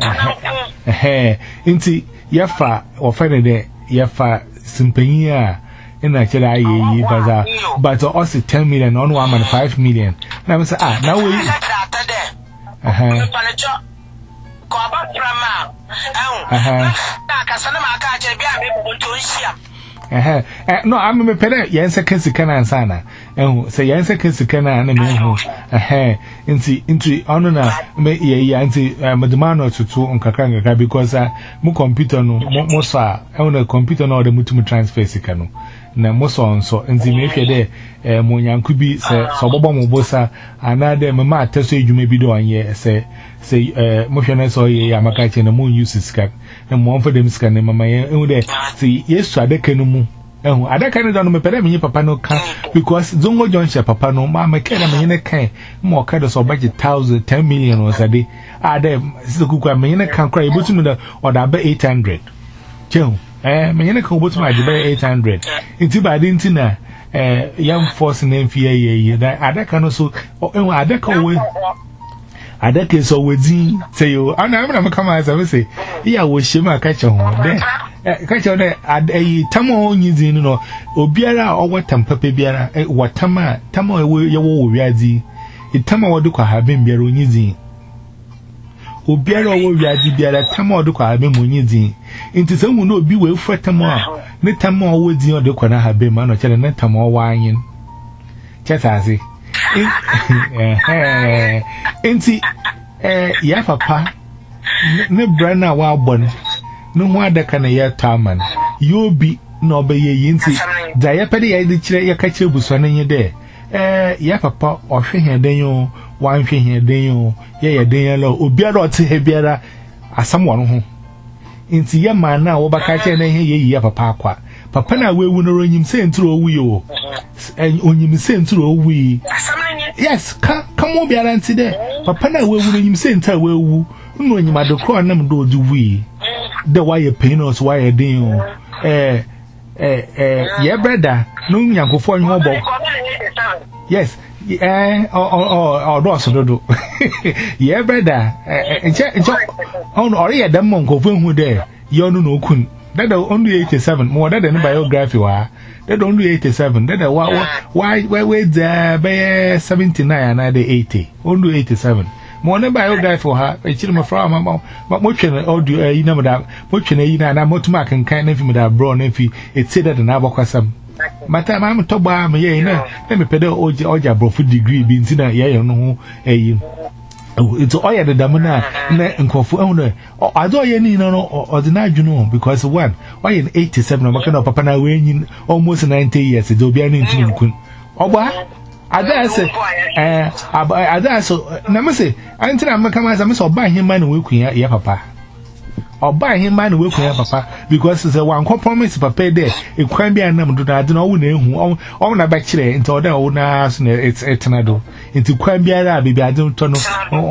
eh nti ya fa o fa de ya fa simpanyi a ina kira ayi yi baza but o si ten million on one man five million na me say ah na we aha ko ba prama eh na ka sana ma ka je bia me bo to nsia eh eh no am me pere yense kesika na ansana eh se yense kesika na na me hu eh nti nti ono na me ye ya nti madumano tutu nkaka nkaka because mu computer no mo so a eh na computer no de mutum transfer sika no na mo so nso nti me hwe de eh mo nyanku bi se so bobo mo bosa ana de me ma ateso edwuma bi do anye se se eh mo hwe na so ye ya maka che na mo use sika na mo mfa dem sika na mama ye hu de se yesu adaka no mu ehu adaka ne do no me pede me papa no ka because zongo junction papa no ma me ka na me ne kan mo ka do so budget one thousand ten million or sade ade sikuku me ne kan kra ibotu da oda ba eight hundred chehu eh me ne kan obotu ma de ba eight hundred inti ba de inti na eh yam force na mfie ye da adaka no so ehu adaka we adaka so wedi say you ana me na me kama as I say iya wo shema ka che ho de ka che de ayi tamo onyizi no obiara owo tampapa biara watama tamo ye wo wiadi itama wodu kwa haben biara onyizi obiara owo wiadi biara tamo wodu kwa haben onyizi nti se mu no obi we fura tamo a ne tamo owo di odu kwa na haben ma no chere ne tamo owo anyin chetazi eh enti eh ya papa ne brana wa bon no ho adaka na ya taman yobi na obeye yinti da ya pede ya de kire ya ka kire buso na nye de eh ya papa ohwe hen den yo wan hwe hen den yo ye ye den ya lo obiara ote he biara asamwo no ho enti ya ma na wo baka kire na he ye ya papa akwa papa na wewu no ronyim se nturo owu yo onyim se nturo owu yes ka kamo biara nti de papa na wewu no nyim se nta wewu no onyim adokro na mdo odu wi the why you pain us why you doing eh eh eh yeah brother no nyankofo nwo bo yes eh o o o do so do yeah brother eh nche nche on ori ya dem nkofo hu de yo no no kun that the only eighty-seven more that the biography wa that only eighty-seven that the why why why the by seventy-nine and the eighty only eighty-seven mo ne biography for her e chiri mo fra ma mo twene audio eh na mo da mo twene yi na na mo tuma kan kan na fi me da bro na fi e say that na abakwasam mata ma mo togba me ye na na me pede oje oja brofu degree bi ntina ye ye no ho eh it's all ya the damna na nkofu ehun no ado ye ni no ordinary no because one why in eighty-seven o makana papa na we nyin almost ninety years do obi ani ntun kun ogba ada say eh ada so na me say antina maka ma say me so ba hima na we kun ya papa oba hima na we kun ya papa because say one compromise papa there e kwan bi anam do na de na wo na ehu o na ba kire nti oda wo na so na it's etnado nti kwan bi ara bi bi ade to no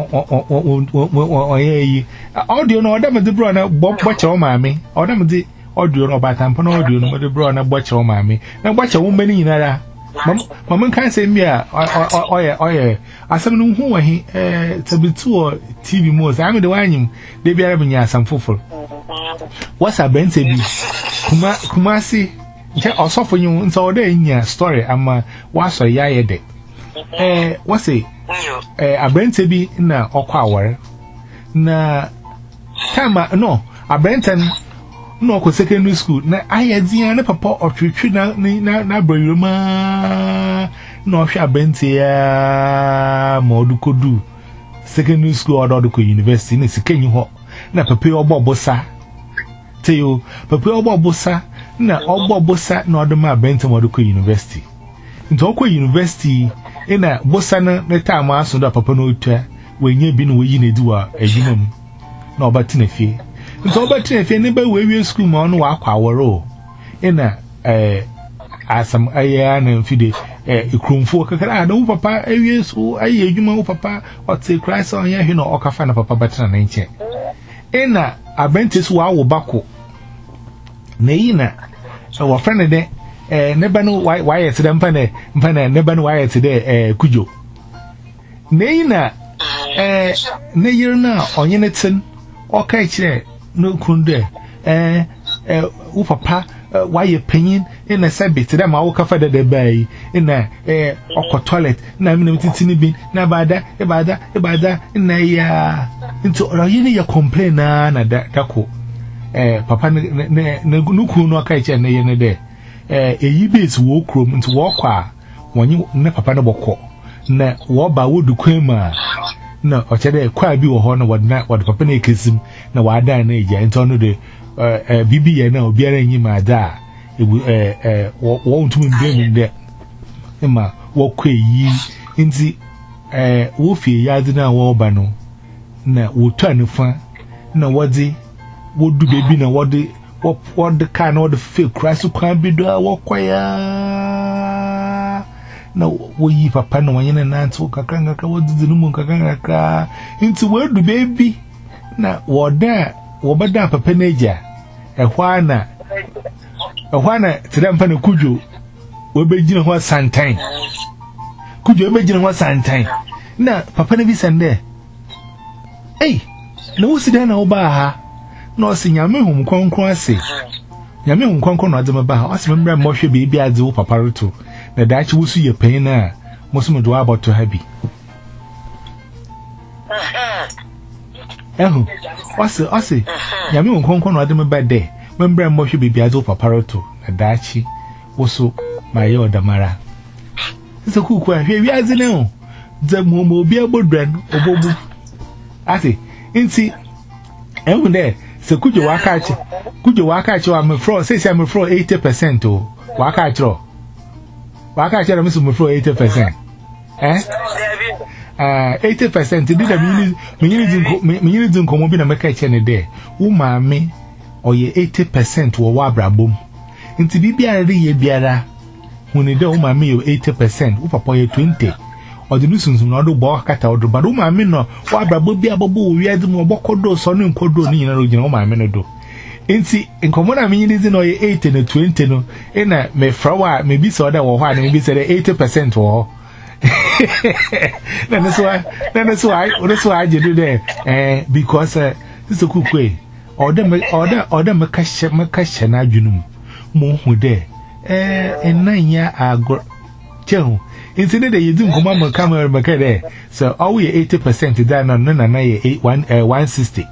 o ye yi audio no oda me de bro na bo che o maame oda me de audio no ba tampo na audio no me de bro na bo che o maame na bo che wo mani nyinara mama kan say me a oye oye asam no hu wa hi eh tabitu o T V mo say am de wanyim de biara bi nya asam foforo what's a bense bi kuma kuma si je osofo nyu nso o de nya story ama waso ya ye de eh what say eh abrente bi na okwa aware na kama no abrenten no ko secondary school na ayedzia na papa otwetwe na na na broyoma no hwe abente ya modukodu secondary school or oduko university na sikenyi ho na papa obobosa teyo papa obobosa na obobosa na oduma abente moduko university nto ko university ina bosa na na time aso da papa no otwa wenye bi no weyi na ediwa adwumam na obati na fie nso obati na fie ne ba wewe school ma ono wa akwa woro ina eh asam aya na mfide eh ikromfo kakara na wo papa ewie so aye adwuma wo papa ote Christ on ya hwe no okafa na papa batina na nche ina abentis wa wo bako na yina wo friend de eh neba no why yet dem pane pane neba no why yet de eh kujo na yina eh na yirna onye netin o kai kire no kunde eh eh wo papa why panyin in a sabit dem a wo kafa de de bai ina eh okọ toilet na mi na titini bi na bada e bada e bada na ya into oyini ya complain na na dako eh papa ne ne nuku no kai kire na ye ne de eh eyi base wo krom into wo kwa wonyi ne papa ne bokọ na wo ba wo dukwan ma na o chede kwa bi wo ho na wadna wad papa na ekesim na wada na eja into no de eh bibi ye na obiara nyi ma da eh eh wo ntumi mbe mbe ema wo kwa yi nti eh wo fie ya de na wo ba no na wo twa ne fa na wodi wo du bebi na wodi what what the kind of the fake crash can be do walk kwaya na wo yi papa no wanye na nto kakanga ka wo didi no mu kakanga ka into where do baby na wo da wo bada papa na eja e hwa na e hwa na tira mpa na kujo wo be gina ho santan kujo wo be gina ho santan na papa na bi sande eh na wo si da na wo ba ha na o si nyame hum kronkron ase nyame hum kronkron na adema ba ha o si memra mo hwe beebi ade wo papa roto na dachi wusu ye pen na musumu do about habi ehu wase wase nyame hum kronkron na adema ba de memra mo hwe beebi ade wo papa roto na dachi wusu maye odamara se kuku ahwe wi aze ne o ze mo mo obi abodran obobu ate nti ehu de se kujo wakachi kujo wakachi wa me fro say say me fro eighty percent o wakachi ro wakachi ro me so me fro eighty percent eh ah eighty percent did the mini mini din mini din komo bi na me ka che ne de wo maame oye eighty percent wo wa brabom nti bibia re ye biara huni de wo maame yo eighty percent wo papa ye twenty odinu sunsun na do bo kata odo ba do maame no wa brabo bia bobo wo wiade mo bokodo so no nkodo ni nyina ro gina wo maame no do enti nkomo na menyi dizi no ye eighty na twenty no ina me frawa me bi so da wo ho ana me bi se eighty percent wo na no so na no so ai o so aje do there eh because uh, this okukwe oda me oda oda me kashe me kashe na adwunum mo hu de eh enanya agor chehu instead of you doing come camera makere so all we eighty percent that no no na ye one uh, one sixty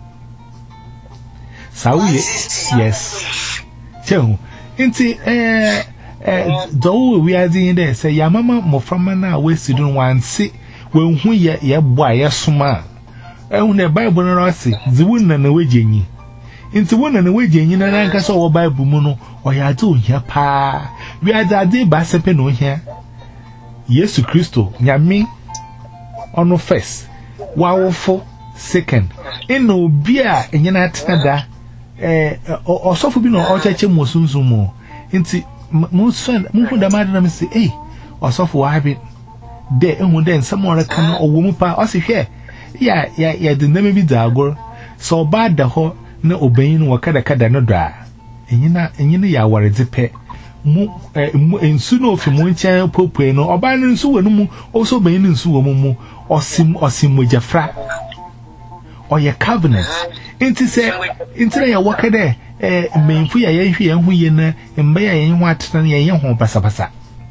so we yes chehu inti eh eh do we are in there say ya mama mo from na we sidun one si we hu ye ye boa ye soma ehun the bible no say ziwun na na wejenyi inti wona na wejenyi na nka so wo bible mu no o ya do hia pa we are ade ba sepe no hia Yesu Kristo nyame ono first wawofo second eno obi a enyina atenada eh osofo bi no ocheche mo sunsumo nti mo son mo hu da madana me say eh osofo wa bi de ehun de nsamo reka no owo mu pa o se hwe ya ya ya de na me bi da agor so ba da ho na obanyin no wakada kada no do a enyina enyina ya ware dzipe mu ensu no ofi mu nchen popue no oba no nsu wonu mu also ben no nsu womu mu osim osim mojafra oye covenant enti se enti na ya wakade eh menfu ya yehwe yehu ye na mba ya yehu atena ya yehu basa basa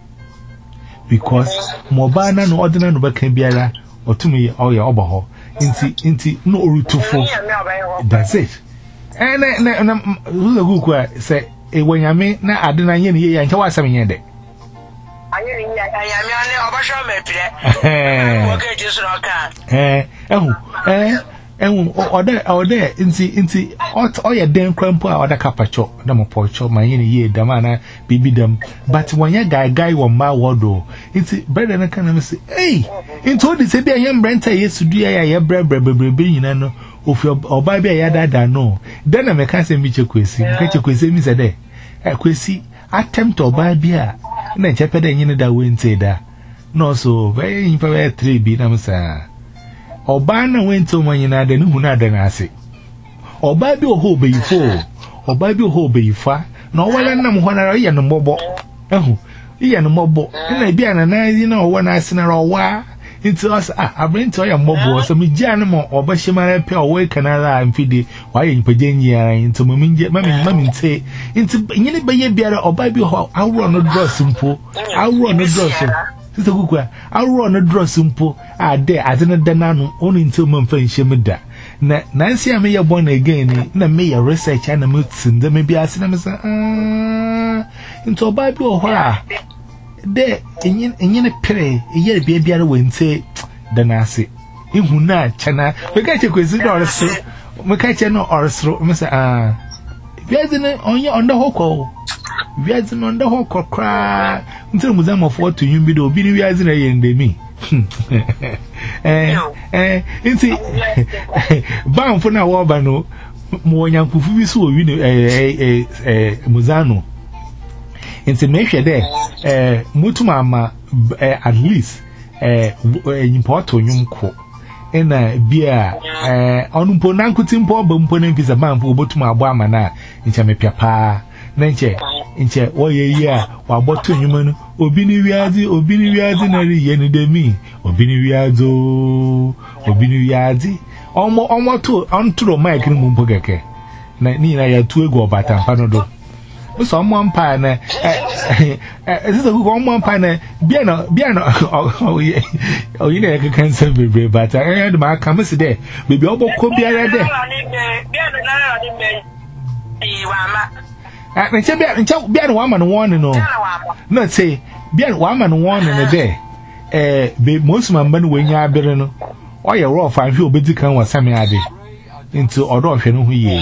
because moba na no ordinary no baka biara otumi oye obaho enti enti no orutufo that's it eh na na who go kwa say e wanyame na ade na nye ne ye ya nche wasam nye de anye ni anyame ane obasho mepire wo ke jisu no ka eh ehu eh ehu ode ode nti nti oye den krampo a oda kapacho da mo pocho manye ne ye dam ana bibi dam but wanya guy guy wo ma wodo nti brother na kana me say hey nti odi se dia yem brenta yesu dua ya ye brebre bebrebe nyina no ofi oba bia ya dada no den na me ka se mi chekwesi ka chekwesi mi se de ekwesi attempt oba bia na chepede nyine da wente da no so very in for three bi na msa oba na wente mo nyina da ne hu na da na ase oba bi oho obeyifo oba bi oho obeyifa na owala na mo hona ye no mbobo ehu ye no mbobo na bia na na yi na owa na ase na owa into us ah abrent oya mbobo so mi gya no mo oba himara pe owa kanara amfide wa ye mpagenyi ya into mami nje mami mami nte into nyine beye biara oba bi ho awro no dress mpo awro no dress sisi kukwa awro no dress mpo ade ade na dana no onu into mamfa nhyem da na nansi ame ye born again na me ye research na me tsinda me bi ase na me sa ah into oba bi ho a de enyin enyin pere eye bia biara wente danase ihu na chana we ka che kwesi do orso me ka che no orso me say ah biazi ne onye onda hokọ biazi no onda hokọ kra nti mu zama fo to yum bi do bi ni biazi na ye ndemi eh eh nti ban fo na wo ba no mo nyankufu bi so wi eh eh eh muzano nti me hwe de eh mutuma ama at least eh impoto nyum ko ena bia eh onumpo nankuti mpo ba mpo na mfisa mampo obotuma abo ama na ncha mepia pa na nche nche woye yi a waboto nyuma no obi ni wiazi obi ni wiazi na ri ye ni de mi obi ni wiazo obi ni wiazi omo omo to ontro mic ni mumpo keke na ni na ya tu egu obata mpa no do so omo mpa na eh eh this is omo mpa na bia na bia na oye oye na ka cancer bebe bata eh de ma kam se de bebe obokọ biara de bia na na ni me iwama ah nche bia nche bia na wa ma no won no no say bia wa ma no won no de eh be most man ban we nya abere no oye rough and hwe obedi kan wa same ade into odo hwe no hu ye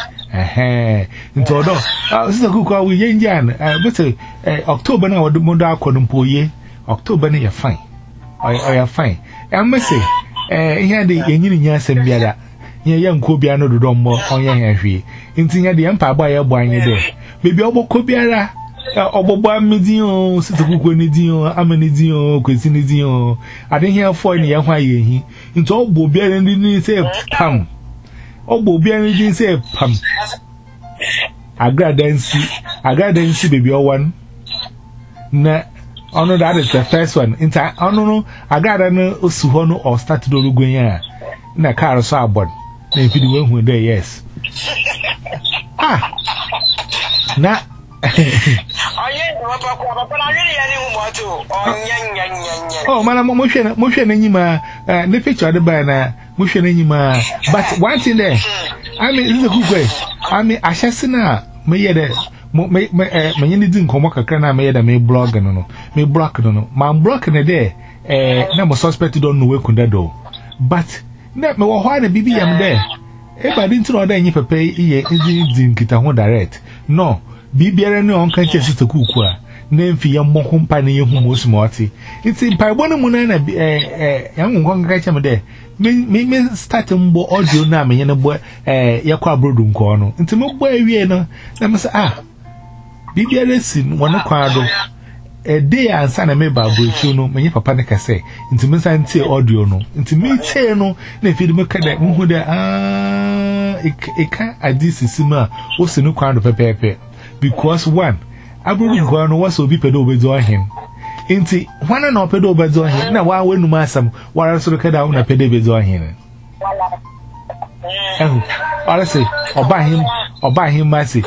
eh into odo sister kuku we ye njan but eh October na wodo modo akodo mpoye October na ye fine oya fine am say eh ihe de yenyini nya asem biara ye ye nko bia no dodo mmo onye he hwe into nya de mpa agba ye bo anye de bebi oboko biara ogbogbo amedi o sister kuku ni din o amani din o kwesi ni din o ade here for ni ye hwa ye hi into ogbo biara ni ni say pam ogbo biara ni say pam agradansi agradansi baby one na ono that is the first one inta ono no agrada no osu ho no or start do rugun ya na car so abon na ifidi we hu there yes ah na oye mo pa ko pa na yiri ya ni hu mo to onyanyanyanya oh mana mo hwe na mo hwe na nyima ne picture de ba na mo hwe na nyima but one thing there I mean this is a good way I mean ashasina me yede me me me nyini din komo kakra na me yede me blog no no me block no no ma block na there eh na mo suspect don't know we kunda do but na me wo hwa na bibi yam there e ba din tro da nyi pepe iye din kita ho direct no bibiara ne on kan chesi to kuku a na mfi ya mmoko mpa na yehu mo osmoti iti mpa gbonu mu na na eh eh ya ngon kan cha me there me me start mbo audio na me ne bo eh yakwa abrodu nko no nti me bo awie no na me say ah bibiara si wona kwa do e dey ansa na me ba brochu no me papa ne ka say nti me san tie audio no nti me tie no na fi de me ka da hu da ah eka adisi sima o se no kwa do pepepe because one abrodu nko no was obi pedo obezo ahen inti wana na opedo obezo ahen na wa wenu masam wara so ka da na pedo obezo ahen eh ala say oba him oba him masi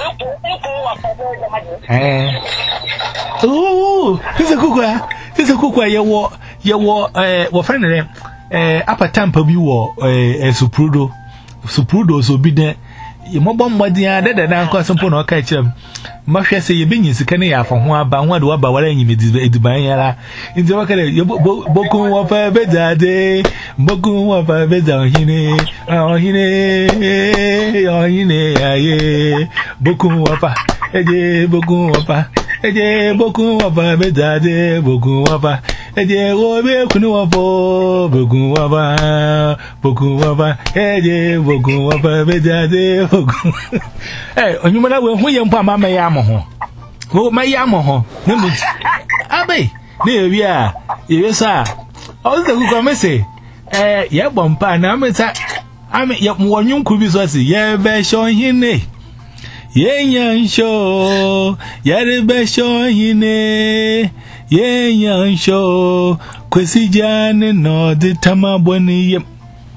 eh oh this is kukwa this is kukwa ye wo ye wo eh wo friend ne eh apatampa bi wo eh suprudo suprudo so bi de ye mobom modian de de na nko sempo na o ka kirem mahwe se ye benyi sika ne ya fa ho aba ho de waba wara nyime ediban yara nti wa kale boku wa fa bedade boku wa fa bedade ohine ohine ohine aye boku wa fa eje boku wa fa eje boku wa fa bedade boku wa fa eje wo be kunu wa fo boku wa fa boku wa fa eje boku wa fa bedade boku eh onyuma na we hu ye mpa mama ya mo ho wo ma ya mo ho ne mu abai ne ewi a ye sa o ze ku ko mese eh ye bompa na meta ame ye wonyun ku bi so si ye be sho hine ye nyan sho ye be sho hine ye nyan sho kwesi jane no de tamaboni ye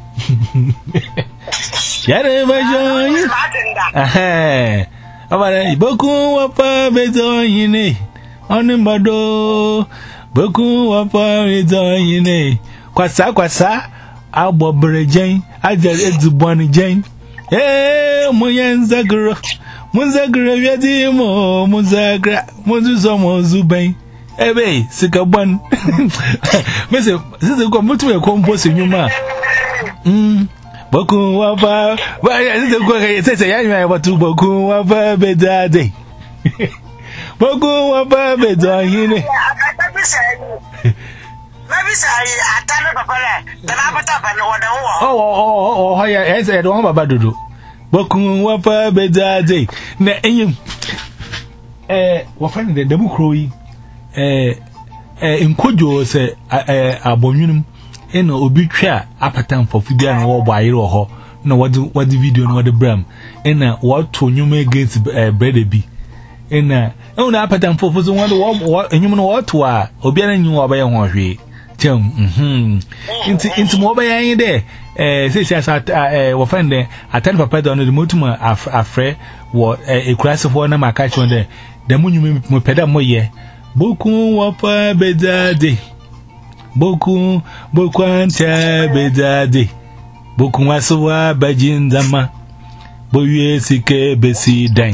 ye be sho hine eh abare boku wapa bezo yine onimado boku wapa bezo yine kwasa kwasa abobrejen ajer ezuboni jen eh muyenzagra munzagra yadi mo munzagra munzuzo mozuben ebe sikabwan mese sisi ko mutu e compose nyuma mm boku wapa ba sisi ko sisi ya ya watu boku wapa bedade boku wapa bedahine Maybe say atana papa le na pata pa no wodan wo. Oh oh oh oh ya ese do ho baba dodo. Boku wapa bedade. Na enyim. Eh, wafani de demu kroyi. Eh, eh, nkojo se eh abonwunum. Ena obi twa apatan fofibia na wo bo ayire ho. Na wadi wadi video na wadi bram. Ena wato nyuma against eh brother bi. Ena una apatan fofuzo wadi wo enyum na wato a obi na nyu obaye ho hwe. Chem mhm. Inti inti mo obaye yin de. Eh, say say eh wafande atan papa da no de motuma afre wo ekurase fo na maka chi wonde da munyum mo peda mo ye boku wafa bedade boku boku anta bedade boku waswa bajindama boye sike besi dan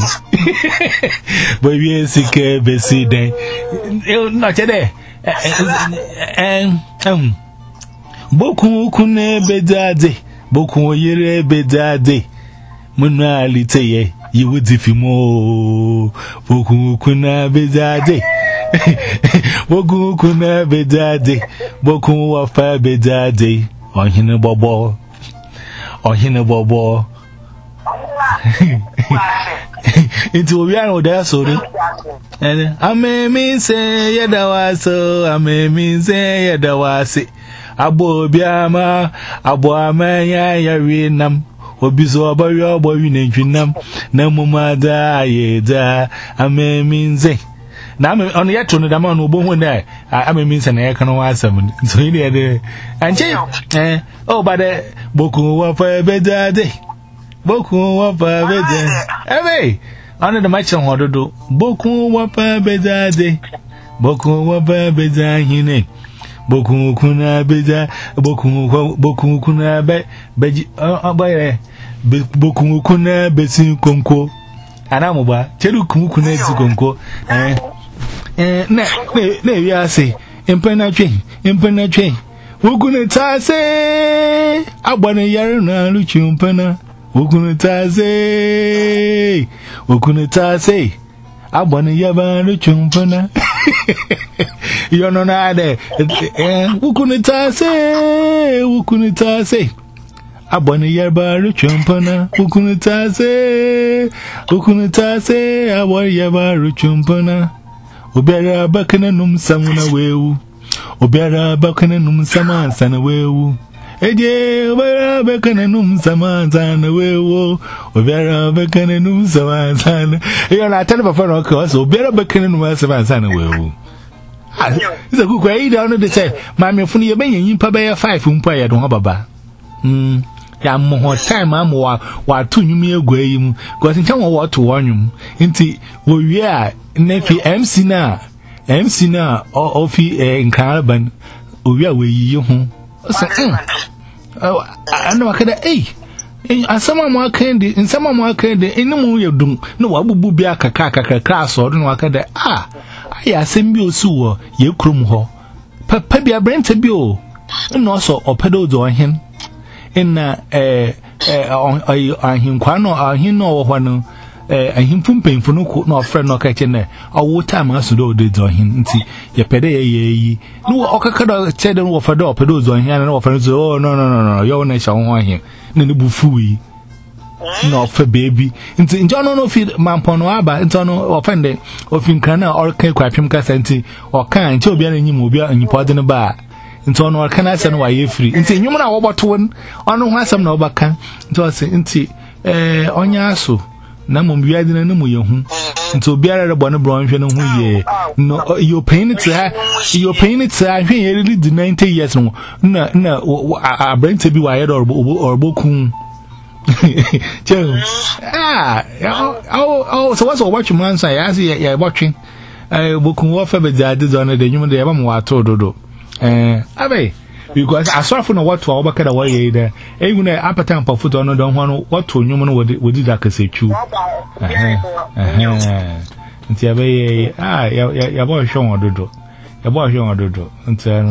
boye sike besi dan no chede eh um Boku kune bedade, boku yere bedade, muna liteye, yiwu difimo, boku kuna bedade, boku kuna bedade, boku wafa bedade, ohine bobo, ohine bobo. Into we are there, sorry. And I may mean say, Yadawaso, I may mean say, Yadawasi. Abo biama, abo amanya ya winam, obizo abayo abo winenjinam, na mumada yeda, ame minze. Na ame on yato no dama no obo hu na ame minze na yeka no asam. So ni de anche eh oh but boku wa fa bedade. Boku wa fa bedade. Ebe ana de machi hododo. Boku wa fa bedade. Boku wa fa bedahine. Boku kuna beza boku boku kuna be beji abaye boku kuna besi konko anamu ba chedu kuna esi konko eh eh na na wi ase empena twen empena twen wokuna tase agbana yare na luchi empena wokuna tase wokuna tase agbana yaba luchi empena you know na de eh wukunita se wukunita se abone yerba ruchumpana wukunita se wukunita se abone yerba ruchumpana obiara bakana num samuna wewu obiara bakana num sama sana wewu eje obiara bakana num sama sana wewu obiara bakana num sama sana you know tell papa no ko so obiara bakana num sama sana wewu. Is a good way down the say, Mammy Funny, you're being pay five from Pay at Baba. Hm, ya more time, I'm while two new meal graham, because in time what to warn you. Into we are nephew M C na M C na or Offie in Caravan, we are with you home. Oh, I know I can, eh. And some more candy, and some more candy, in the moon you do no, I will be a caca class or no, I can ah. I send you sewer, you crum ho. Pebby a brent a bill, and also or pedals on him. In a eh, on him, quano, or him no one, and him pumping for no coat, no friend, no catching there. Or what time I should do it on him, see, your pede ye. No, Okaka said, and offer door, pedals on him, and offers, oh, no, no, no, no, your nation on him. Then the buffooey. No for baby. Into in John no feed Mampono Abba, into no offended, or Fincana or Cake him Cassanti, or can Tobian and Yimobia and you put in a bar. Into no can I send why you free. Into you know what one, or no one some no bacan, into us into eh on yasu. Namum be adding a numu, into bear a bonnet bronze and who ye. No, you're paying it to her, you're paying it to her, really the ninety years. No, no, no, I bring to be wired or bokum. Ah, oh, oh, so what's watching man say? I see you're watching. I book offer the daddies on the human day. I'm what to do. Eh, Abbey, because I saw from what to our back away there. Even an appetite for foot on don't want what to human would do that. Say true. Until Abbey, ah, your boy showing a dodo. Your boy showing a dodo. Until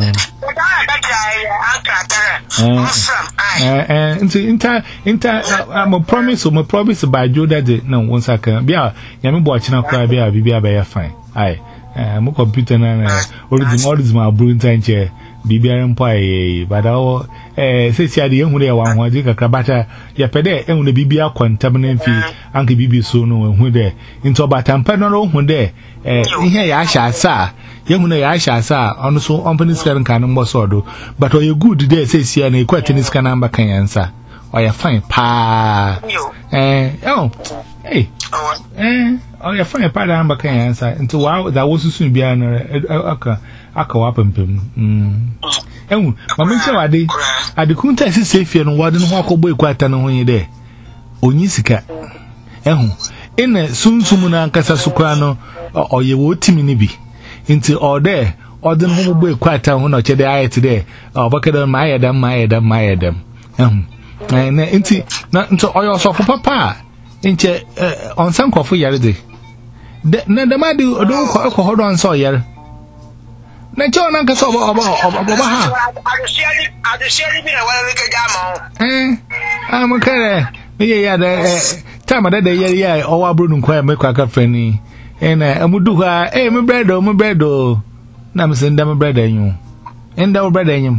eh into inter inter I'm a promise or my promise by Joe that no once I can be a young watching a cry be a be a fine. Aye, I'm a computer and all this my brewing time chair, be bearing pie, but our eh say say ade ehunu e wa ho ade kakra bata ye pede ehunu bibia kwantam na mfi anke bibi so no ehunu de nti obatampa no ro hu de eh ihe ya ahya asa ehunu ya ahya asa ono so ompani scan kan no mboso do but o ye good there say say na equate ni scan number kan yansa o ya fine pa eh oh hey eh oh ya fine pa da number kan yansa nti wow that was soon bia no aka aka wapempem mm ehun mama nche wade adekunta ese sefie no wade no ho akọgbo ekwata no ho yi de onyi sika ehun ina sunsum na nkasa sukwa no oye wo timi ni bi nti ode ode no ho gbo ekwata ho no chede ayet de obakeda ma ayedam ma ayedam ma ayedam ehun na nti na nti oyo osofo papa nche onsan kofo yare de na de ma de odo ko ko hodo anso yare na jo na nka so oba oba oba ha adisheri adisheri bi na wale ke jamo eh am kare me ya da time da da yari ya owa bru nkwa me kwa ka fani eh na amudu ha eh me bredo me bredo na me senda me bredo anyu enda me bredo anyum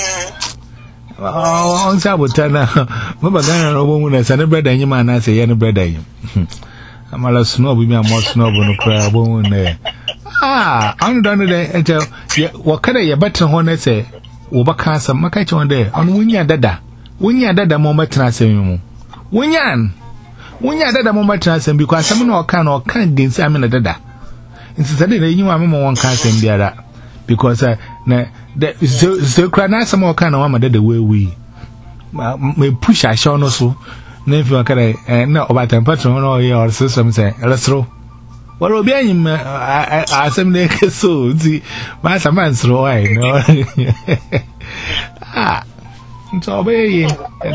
oh on sa botana me bagana ro bo na sa ne bredo anyum ana se ya ne bredo anyum amala snob bi am snob no kra bo na ah an don de ente wakada ya batin ho na se wo baka sam maka chi wonde an wunya dada wunya dada mo matna sam mu wunyan wunya dada mo matna sam bi kwa sam na oka na oka gensi amena dada nti sade na yin wa me mo won ka sam biara because uh, na the so so kra na sam oka na wa ma dada wewi me push a show no so na if wakada na obatan patron no ye or system say electro well, obi anyim asem na keso di ma saman sro ai no ah nto be yi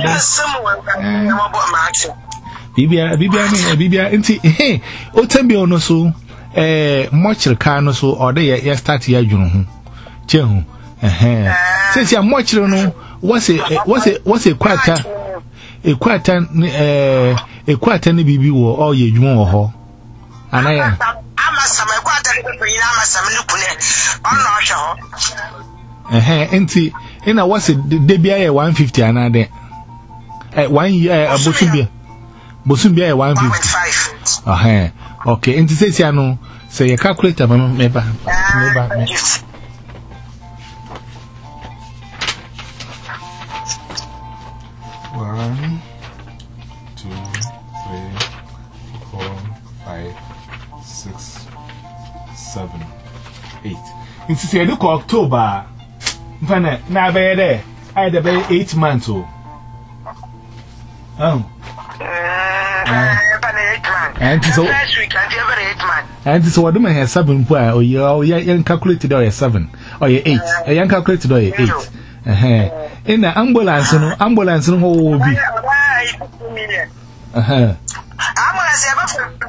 bibia bibia me bibia nti eh o tembi ono so eh mochir ka no so ode ya start ya dwunu ho che ho eh se se mochir no wase wase wase kwata ekwata eh ekwata ne bibi wo o ye dwunu wo ho anaya ama sama kwata ni ko yina ama sama ni kune ono hwe ho eh enti ina wase de bia ye one fifty anade eh one year abosumbia bosumbia ye one fifty ah eh okay enti sesi anu say your calculator mama meba meba me one two three four five six, seven, eight. It's say look October. Mfana na be there. I dey be eight months o. Oh. Eh, eight months. And so next week and every eight months. And so what do me have seven po o ye o ye calculate there seven. Or ye eight. E yan calculate there ye eight. Eh. In the ambulance no, ambulance no ho bi. Eh. Ambulance e ba for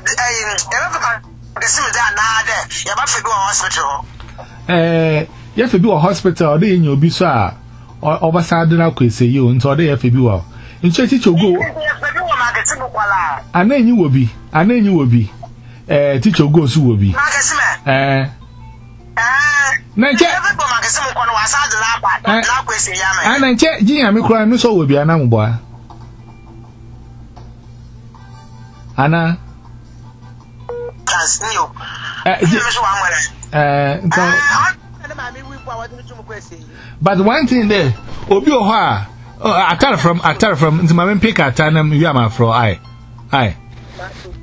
hospital. Eh, you have to be a hospital, they in your bisa or over Sadana could say you until they have to be well. In church, you go. And then you will be, and then you will be. Eh, teacher goes who will be. Eh, and I check Jim, I'm crying, so will be an animal boy. Anna. Uh, but one thing there, Obi Oha, I tell from, I tell from, my main pick at time, you are my fro, I, I.